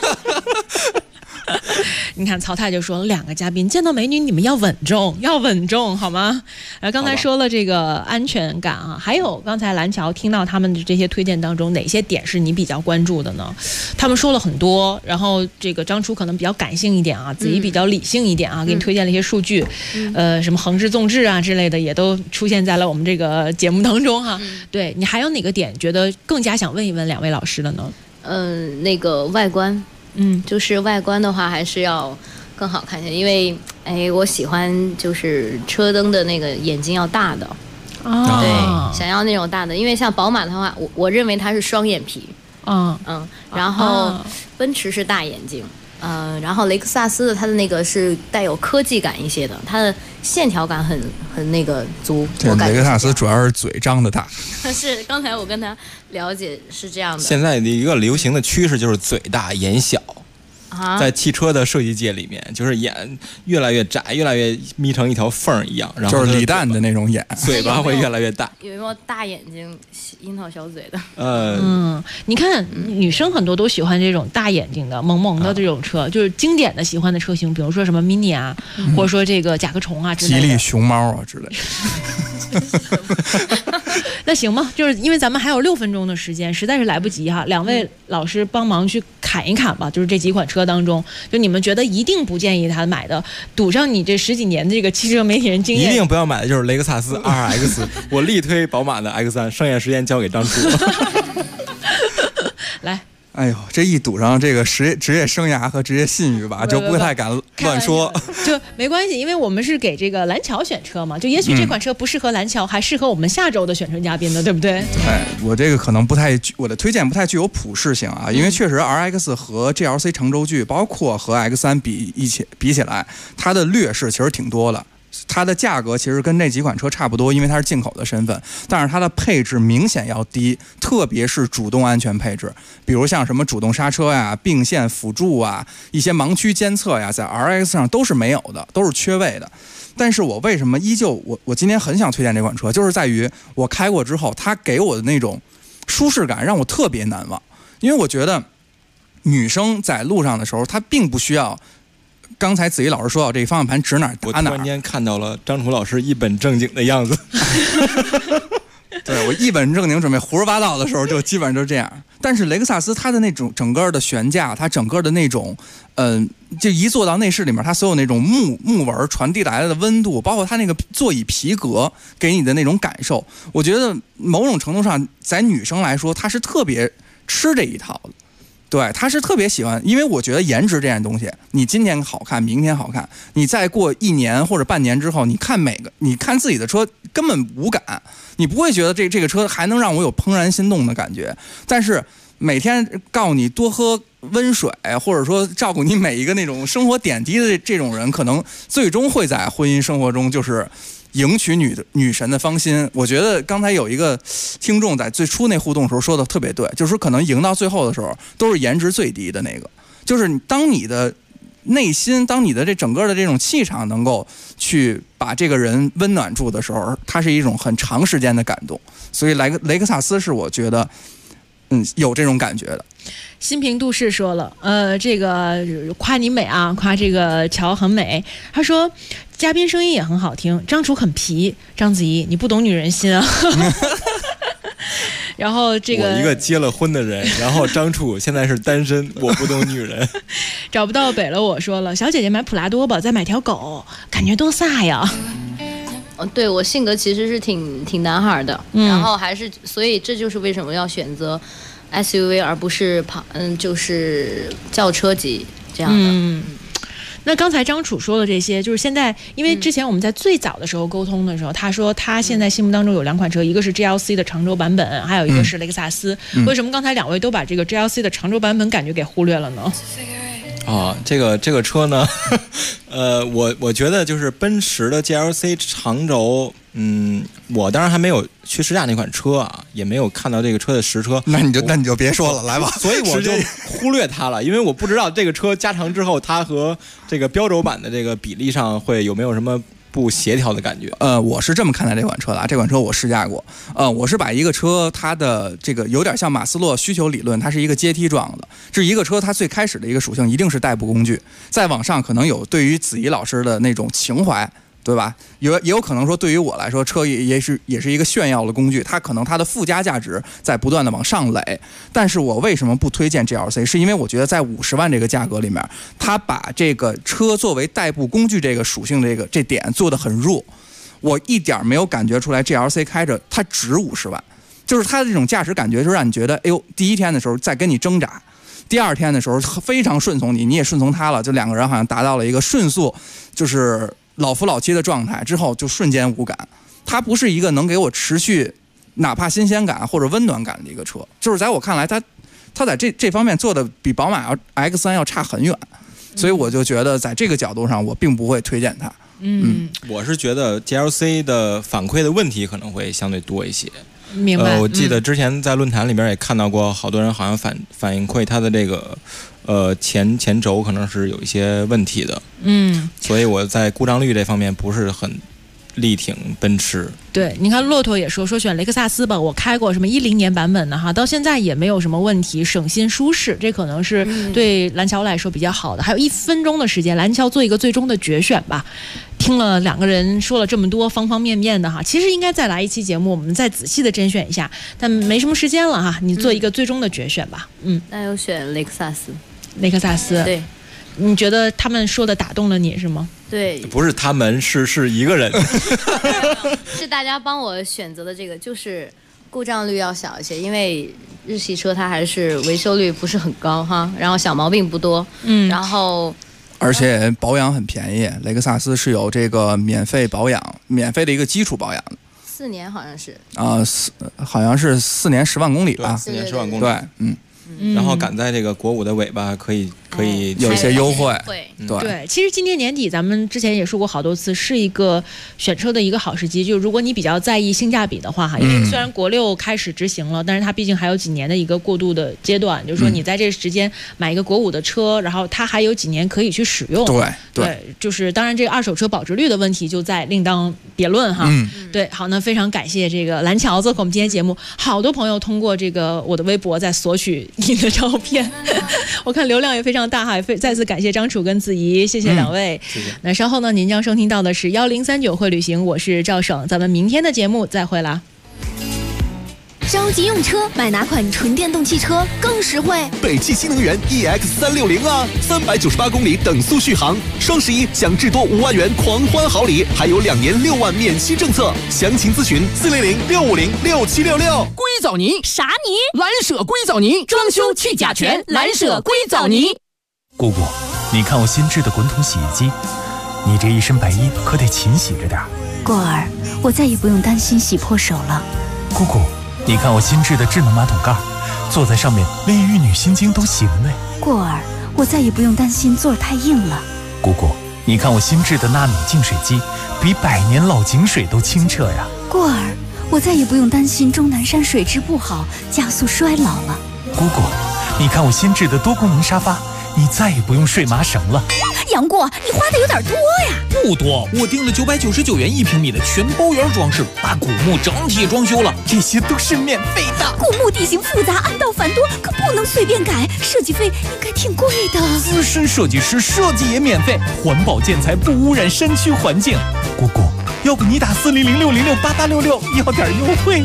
你看曹太就说了，2个嘉宾见到美女你们要稳重好吗？刚才说了这个安全感啊，还有刚才蓝桥听到他们的这些推荐当中，哪些点是你比较关注的呢？他们说了很多，然后这个张初可能比较感性一点啊，子怡比较理性一点啊，给你推荐了一些数据，什么横置纵置啊之类的也都出现在了我们这个节目当中哈。对，你还有哪个点觉得更加想问一问2位老师的呢？ 那个外观。就是外观的话还是要更好看一些，因为我喜欢就是车灯的那个眼睛要大的，对，想要那种大的，因为像宝马的话，我认为它是双眼皮，然后奔驰是大眼睛，然后雷克萨斯的它的那个是带有科技感一些的，它的线条感很那个足。 对，雷克萨斯主要是嘴张得大。 是，刚才我跟他了解是这样的。 现在的一个流行的趋势就是嘴大眼小。在汽车的设计界里面，就是眼越来越窄，越来越眯成一条缝一样，然后就是李诞的那种眼， 嘴巴会越来越大。 有没有大眼睛、樱桃小嘴的？ 你看女生很多都喜欢这种大眼睛的、萌萌的这种车，就是经典的喜欢的车型，比如说什么 mini 啊，或者说这个甲壳虫啊之类的， 吉利熊猫啊之类的。那行吧，就是因为咱们还有6分钟的时间，实在是来不及哈。2位老师帮忙去看砍一砍吧，就是这几款车当中，就你们觉得一定不建议他买的，赌上你这10几年的这个汽车媒体人经验， 一定不要买的就是雷克萨斯 2X， 我力推宝马的 X3， 剩下时间交给张楚。 来。 哎呦，这一赌上这个职业生涯和职业信誉吧，就不太敢乱说。 就没关系，因为我们是给这个蓝桥选车嘛，就也许这款车不适合蓝桥，还适合我们下周的选车嘉宾的，对不对？ 哎，我这个可能我的推荐不太具有普适性啊，因为确实 RX 和 GLC 长轴距，包括和 X3 比起来，它的劣势其实挺多的。它的价格其实跟那几款车差不多，因为它是进口的身份，但是它的配置明显要低，特别是主动安全配置，比如像什么主动刹车呀、并线辅助啊、一些盲区监测呀，在 RX 上都是没有的，都是缺位的。但是我为什么依旧我今天很想推荐这款车，就是在于我开过之后，它给我的那种舒适感让我特别难忘，因为我觉得女生在路上的时候，她并不需要。刚才子怡老师说到这个方向盘指哪打哪， 我突然间看到了张楚老师一本正经的样子。 对，我一本正经准备胡说八道的时候，就基本上就是这样。但是雷克萨斯它的那种整个的悬架，它整个的那种，就一坐到内饰里面，它所有那种木纹传递来的温度，包括它那个座椅皮革给你的那种感受，我觉得某种程度上，在女生来说，她是特别吃这一套的。对，他是特别喜欢，因为我觉得颜值这件东西，你今天好看，明天好看，你再过1年或者半年之后，你看自己的车根本无感，你不会觉得这个车还能让我有怦然心动的感觉。但是每天告诉你多喝温水，或者说照顾你每一个那种生活点滴的这种人，可能最终会在婚姻生活中就是迎娶女神的芳心。我觉得刚才有一个听众在最初那互动的时候说的特别对，就是说可能赢到最后的时候都是颜值最低的那个，就是当你的内心，当你的这整个的这种气场能够去把这个人温暖住的时候，它是一种很长时间的感动。所以雷克萨斯是我觉得有这种感觉的。 新平度士说了，这个夸你美啊，夸这个乔很美。他说嘉宾声音也很好听，张楚很皮，章子怡你不懂女人心啊。然后这个我一个结了婚的人，然后张楚现在是单身，我不懂女人。 找不到北了，我说了，小姐姐买普拉多吧，再买条狗，感觉多飒呀。 对，我性格其实是挺男孩的，然后所以这就是为什么要选择 SUV 而不是就是轿车级这样的。 那刚才张楚说的这些，就是现在，因为之前我们在最早的时候沟通的时候，他说他现在心目当中有2款车，一个是 GLC 的长轴版本，还有一个是雷克萨斯。为什么刚才2位都把这个 GLC 的长轴版本感觉给忽略了呢？ 这个车呢，我觉得就是奔驰的 GLC 长轴，我当然还没有去试驾那款车啊，也没有看到这个车的实车。 那你就别说了，来吧。 所以我就忽略它了，因为我不知道这个车加长之后，它和这个标轴版的这个比例上会有没有什么不协调的感觉。 我是这么看待这款车的啊，这款车我试驾过。我是把一个车它的这个有点像马斯洛需求理论，它是一个阶梯状的。这一个车它最开始的一个属性一定是代步工具，再往上可能有对于子怡老师的那种情怀。对吧？也有可能说，对于我来说，车也是一个炫耀的工具，它可能它的附加价值在不断的往上垒。但是我为什么不推荐 GLC？ 是因为我觉得在50万这个价格里面，它把这个车作为代步工具这个属性这点做得很弱。我一点没有感觉出来 GLC 开着它值50万，就是它的这种驾驶感觉，就让你觉得，哎呦，第一天的时候在跟你挣扎。第2天的时候非常顺从你也顺从他了，就2个人好像达到了一个迅速，就是老夫老妻的状态之后，就瞬间无感。它不是一个能给我持续哪怕新鲜感或者温暖感的一个车，就是在我看来，它在这方面做的比宝马 X3 要差很远，所以我就觉得在这个角度上，我并不会推荐它。 我是觉得 GLC 的反馈的问题可能会相对多一些。 明白。 我记得之前在论坛里边也看到过，好多人好像反馈它的这个前轴可能是有一些问题的。所以我在故障率这方面不是很力挺奔驰。 对，你看骆驼也说选雷克萨斯吧，我开过什么10年版本的哈，到现在也没有什么问题，省心舒适，这可能是对蓝桥来说比较好的。还有1分钟的时间，蓝桥做一个最终的决选吧。听了2个人说了这么多方方面面的哈，其实应该再来一期节目，我们再仔细的甄选一下，但没什么时间了哈，你做一个最终的决选吧。 那就选雷克萨斯。 雷克萨斯， 对。 你觉得他们说的打动了你是吗？ 对， 不是他们，是一个人， 是大家帮我选择的这个，就是故障率要小一些，因为日系车它还是维修率不是很高哈，然后小毛病不多，然后而且保养很便宜，雷克萨斯是有这个免费保养，免费的一个基础保养的 ，4年好像是好像是4年10万公里吧， 4年10万公里， 对， 然后赶在这个国5的尾巴可以有一些优惠， 对，其实今年年底咱们之前也说过好多次，是一个选车的一个好时机。就如果你比较在意性价比的话哈，因为虽然国6开始执行了，但是它毕竟还有几年的一个过渡的阶段，就是说你在这个时间买一个国5的车，然后它还有几年可以去使用。对，就是当然这个二手车保值率的问题就在另当别论哈。对，好，那非常感谢这个蓝桥做客我们今天节目，好多朋友通过这个我的微博在索取你的照片，我看流量也非常大哈，也再次感谢张楚跟子怡，谢谢2位。 谢谢。 那稍后呢，您将收听到的是1039会旅行，我是赵省，咱们明天的节目再会啦。 着急用车，买哪款纯电动汽车更实惠？ 北汽新能源 EX360啊，398公里等速续航，双11享至多5万元狂欢好礼，还有2年6万免息政策。详情咨询400-650-6766。 硅藻泥啥泥？ 蓝舍硅藻泥，装修去甲醛，蓝舍硅藻泥。 姑姑，你看我新制的滚筒洗衣机，你这一身白衣可得勤洗着点。 过儿，我再也不用担心洗破手了。 姑姑，你看我新制的智能马桶盖，坐在上面连玉女心经都行呢。 过儿，我再也不用担心座儿太硬了。 姑姑，你看我新制的纳米净水机，比100年老井水都清澈呀。 过儿，我再也不用担心终南山水质不好，加速衰老了。 姑姑，你看我新制的多功能沙发，你再也不用睡麻绳了。 杨过，你花的有点多呀。 不多，我订了999元1平米的全包圆装饰，把古墓整体装修了，这些都是免费的。 古墓地形复杂，暗道繁多，可不能随便改，设计费应该挺贵的。 资深设计师设计也免费，环保建材不污染山区环境。姑姑，要不你打400-606-8866要点优惠。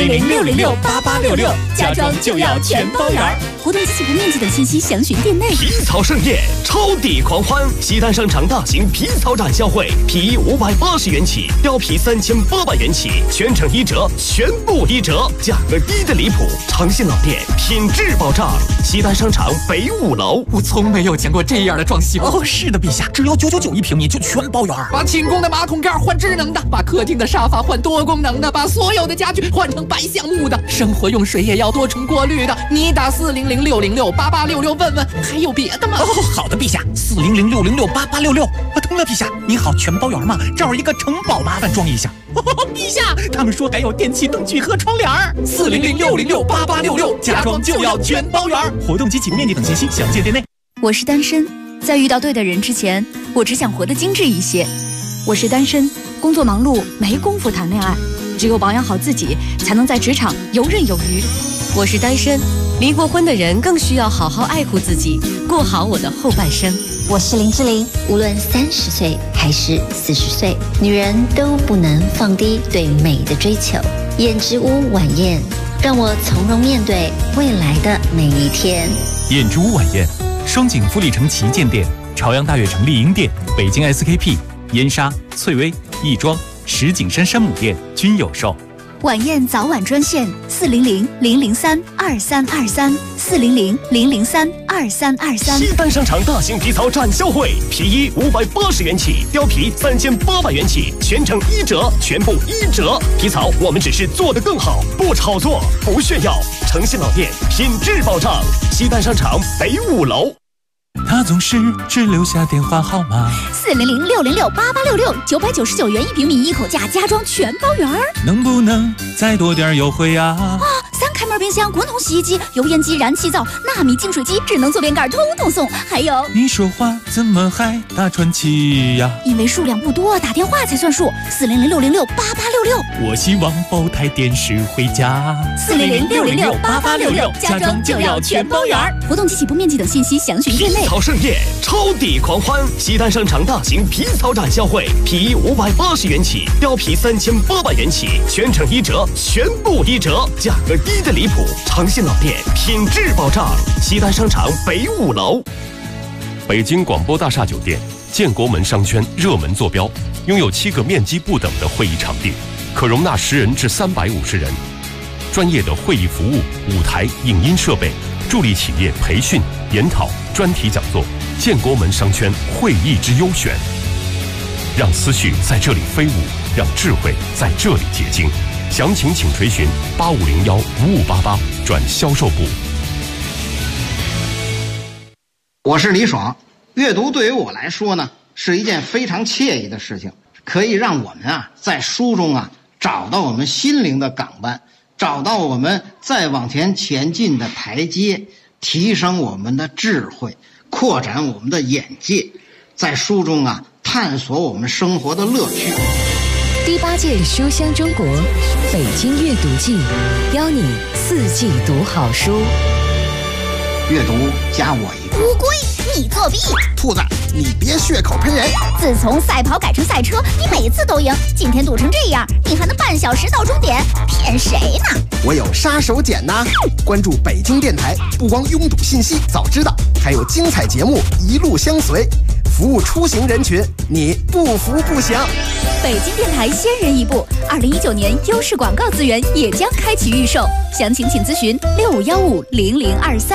400-606-8866，家装就要全包圆。活动及起步面积等信息详询店内。 皮草盛宴，超抵狂欢！西单商场大型皮草展销会，皮衣580元起，貂皮3800元起，全程1折，全部1折，价格低的离谱。诚信老店，品质保障。西单商场北5楼。 我从没有见过这样的装修。 哦，是的，陛下，只要9991平米就全包圆。 把寝宫的马桶盖换智能的，把客厅的沙发换多功能的，把所有的家具换成白橡木的，生活用水也要多重过滤的。你打400-606-8866问问，还有别的吗？ 哦，好的，陛下，400-606-8866。疼了，陛下，您好，全包圆吗？这儿一个城堡，麻烦装一下。陛下，他们说还有电器灯具和窗帘。 400-606-8866，家装就要全包圆。 活动及起步面积等信息详见店内。 我是单身，在遇到对的人之前，我只想活得精致一些。我是单身，工作忙碌，没工夫谈恋爱，只有保养好自己，才能在职场游刃有余。 我是单身，离过婚的人更需要好好爱护自己，过好我的后半生。 我是林志玲，无论30岁还是40岁，女人都不能放低对美的追求。燕之屋晚宴，让我从容面对未来的每一天。 燕之屋晚宴，双井富力城旗舰店、朝阳大悦城丽婴店、北京 SKP、燕莎、翠微、亦庄、石景山山姆店均有售。 晚宴早晚专线400-003-2323，400-003-2323。 西单商场大型皮草展销会，皮衣580元起，貂皮3800元起，全程1折，全部1折。皮草我们只是做得更好，不炒作，不炫耀。诚信老店，品质保障。西单商场北5楼。 他总是只留下电话号码 400-606-8866，999元1平米，1口价，家装全包圆儿。 能不能再多点优惠啊 ？3开门冰箱、滚筒洗衣机、油烟机、燃气灶、纳米净水机、智能坐便盖，通通送。还有， 你说话怎么还大喘气呀？ 因为数量不多，打电话才算数。400-606-8866。 我希望包台电视回家。 400-606-8866，家装就要全包圆儿。活动及起步面积等信息详询店内。 皮草盛宴，超抵狂欢！西单商场大型皮草展销会，皮衣580元起，貂皮3800元起，全程1折，全部1折，价格低的离谱。长信老店，品质保障。西单商场北5楼。 北京广播大厦酒店，建国门商圈热门坐标，拥有7个面积不等的会议场地，可容纳10人至350人。专业的会议服务、舞台、影音设备，助力企业培训、研讨、专题讲座。建国门商圈会议之优选，让思绪在这里飞舞，让智慧在这里结晶。详情请垂询8501-5588转销售部。 我是李爽，阅读对于我来说呢，是一件非常惬意的事情，可以让我们在书中找到我们心灵的港湾，找到我们再往前进的台阶，提升我们的智慧，扩展我们的眼界，在书中探索我们生活的乐趣。 第8届书香中国北京阅读季，邀你4季读好书。 阅读加我一个。 乌龟，你作弊！ 兔子，你别血口喷人！ 自从赛跑改成赛车，你每次都赢，今天堵成这样，你还能半小时到终点？骗谁呢？ 我有杀手锏呐！关注北京电台，不光拥堵信息早知道，还有精彩节目一路相随，服务出行人群，你不服不行。 北京电台先人一步，2019年优势广告资源也将开启预售，详情请咨询65150023。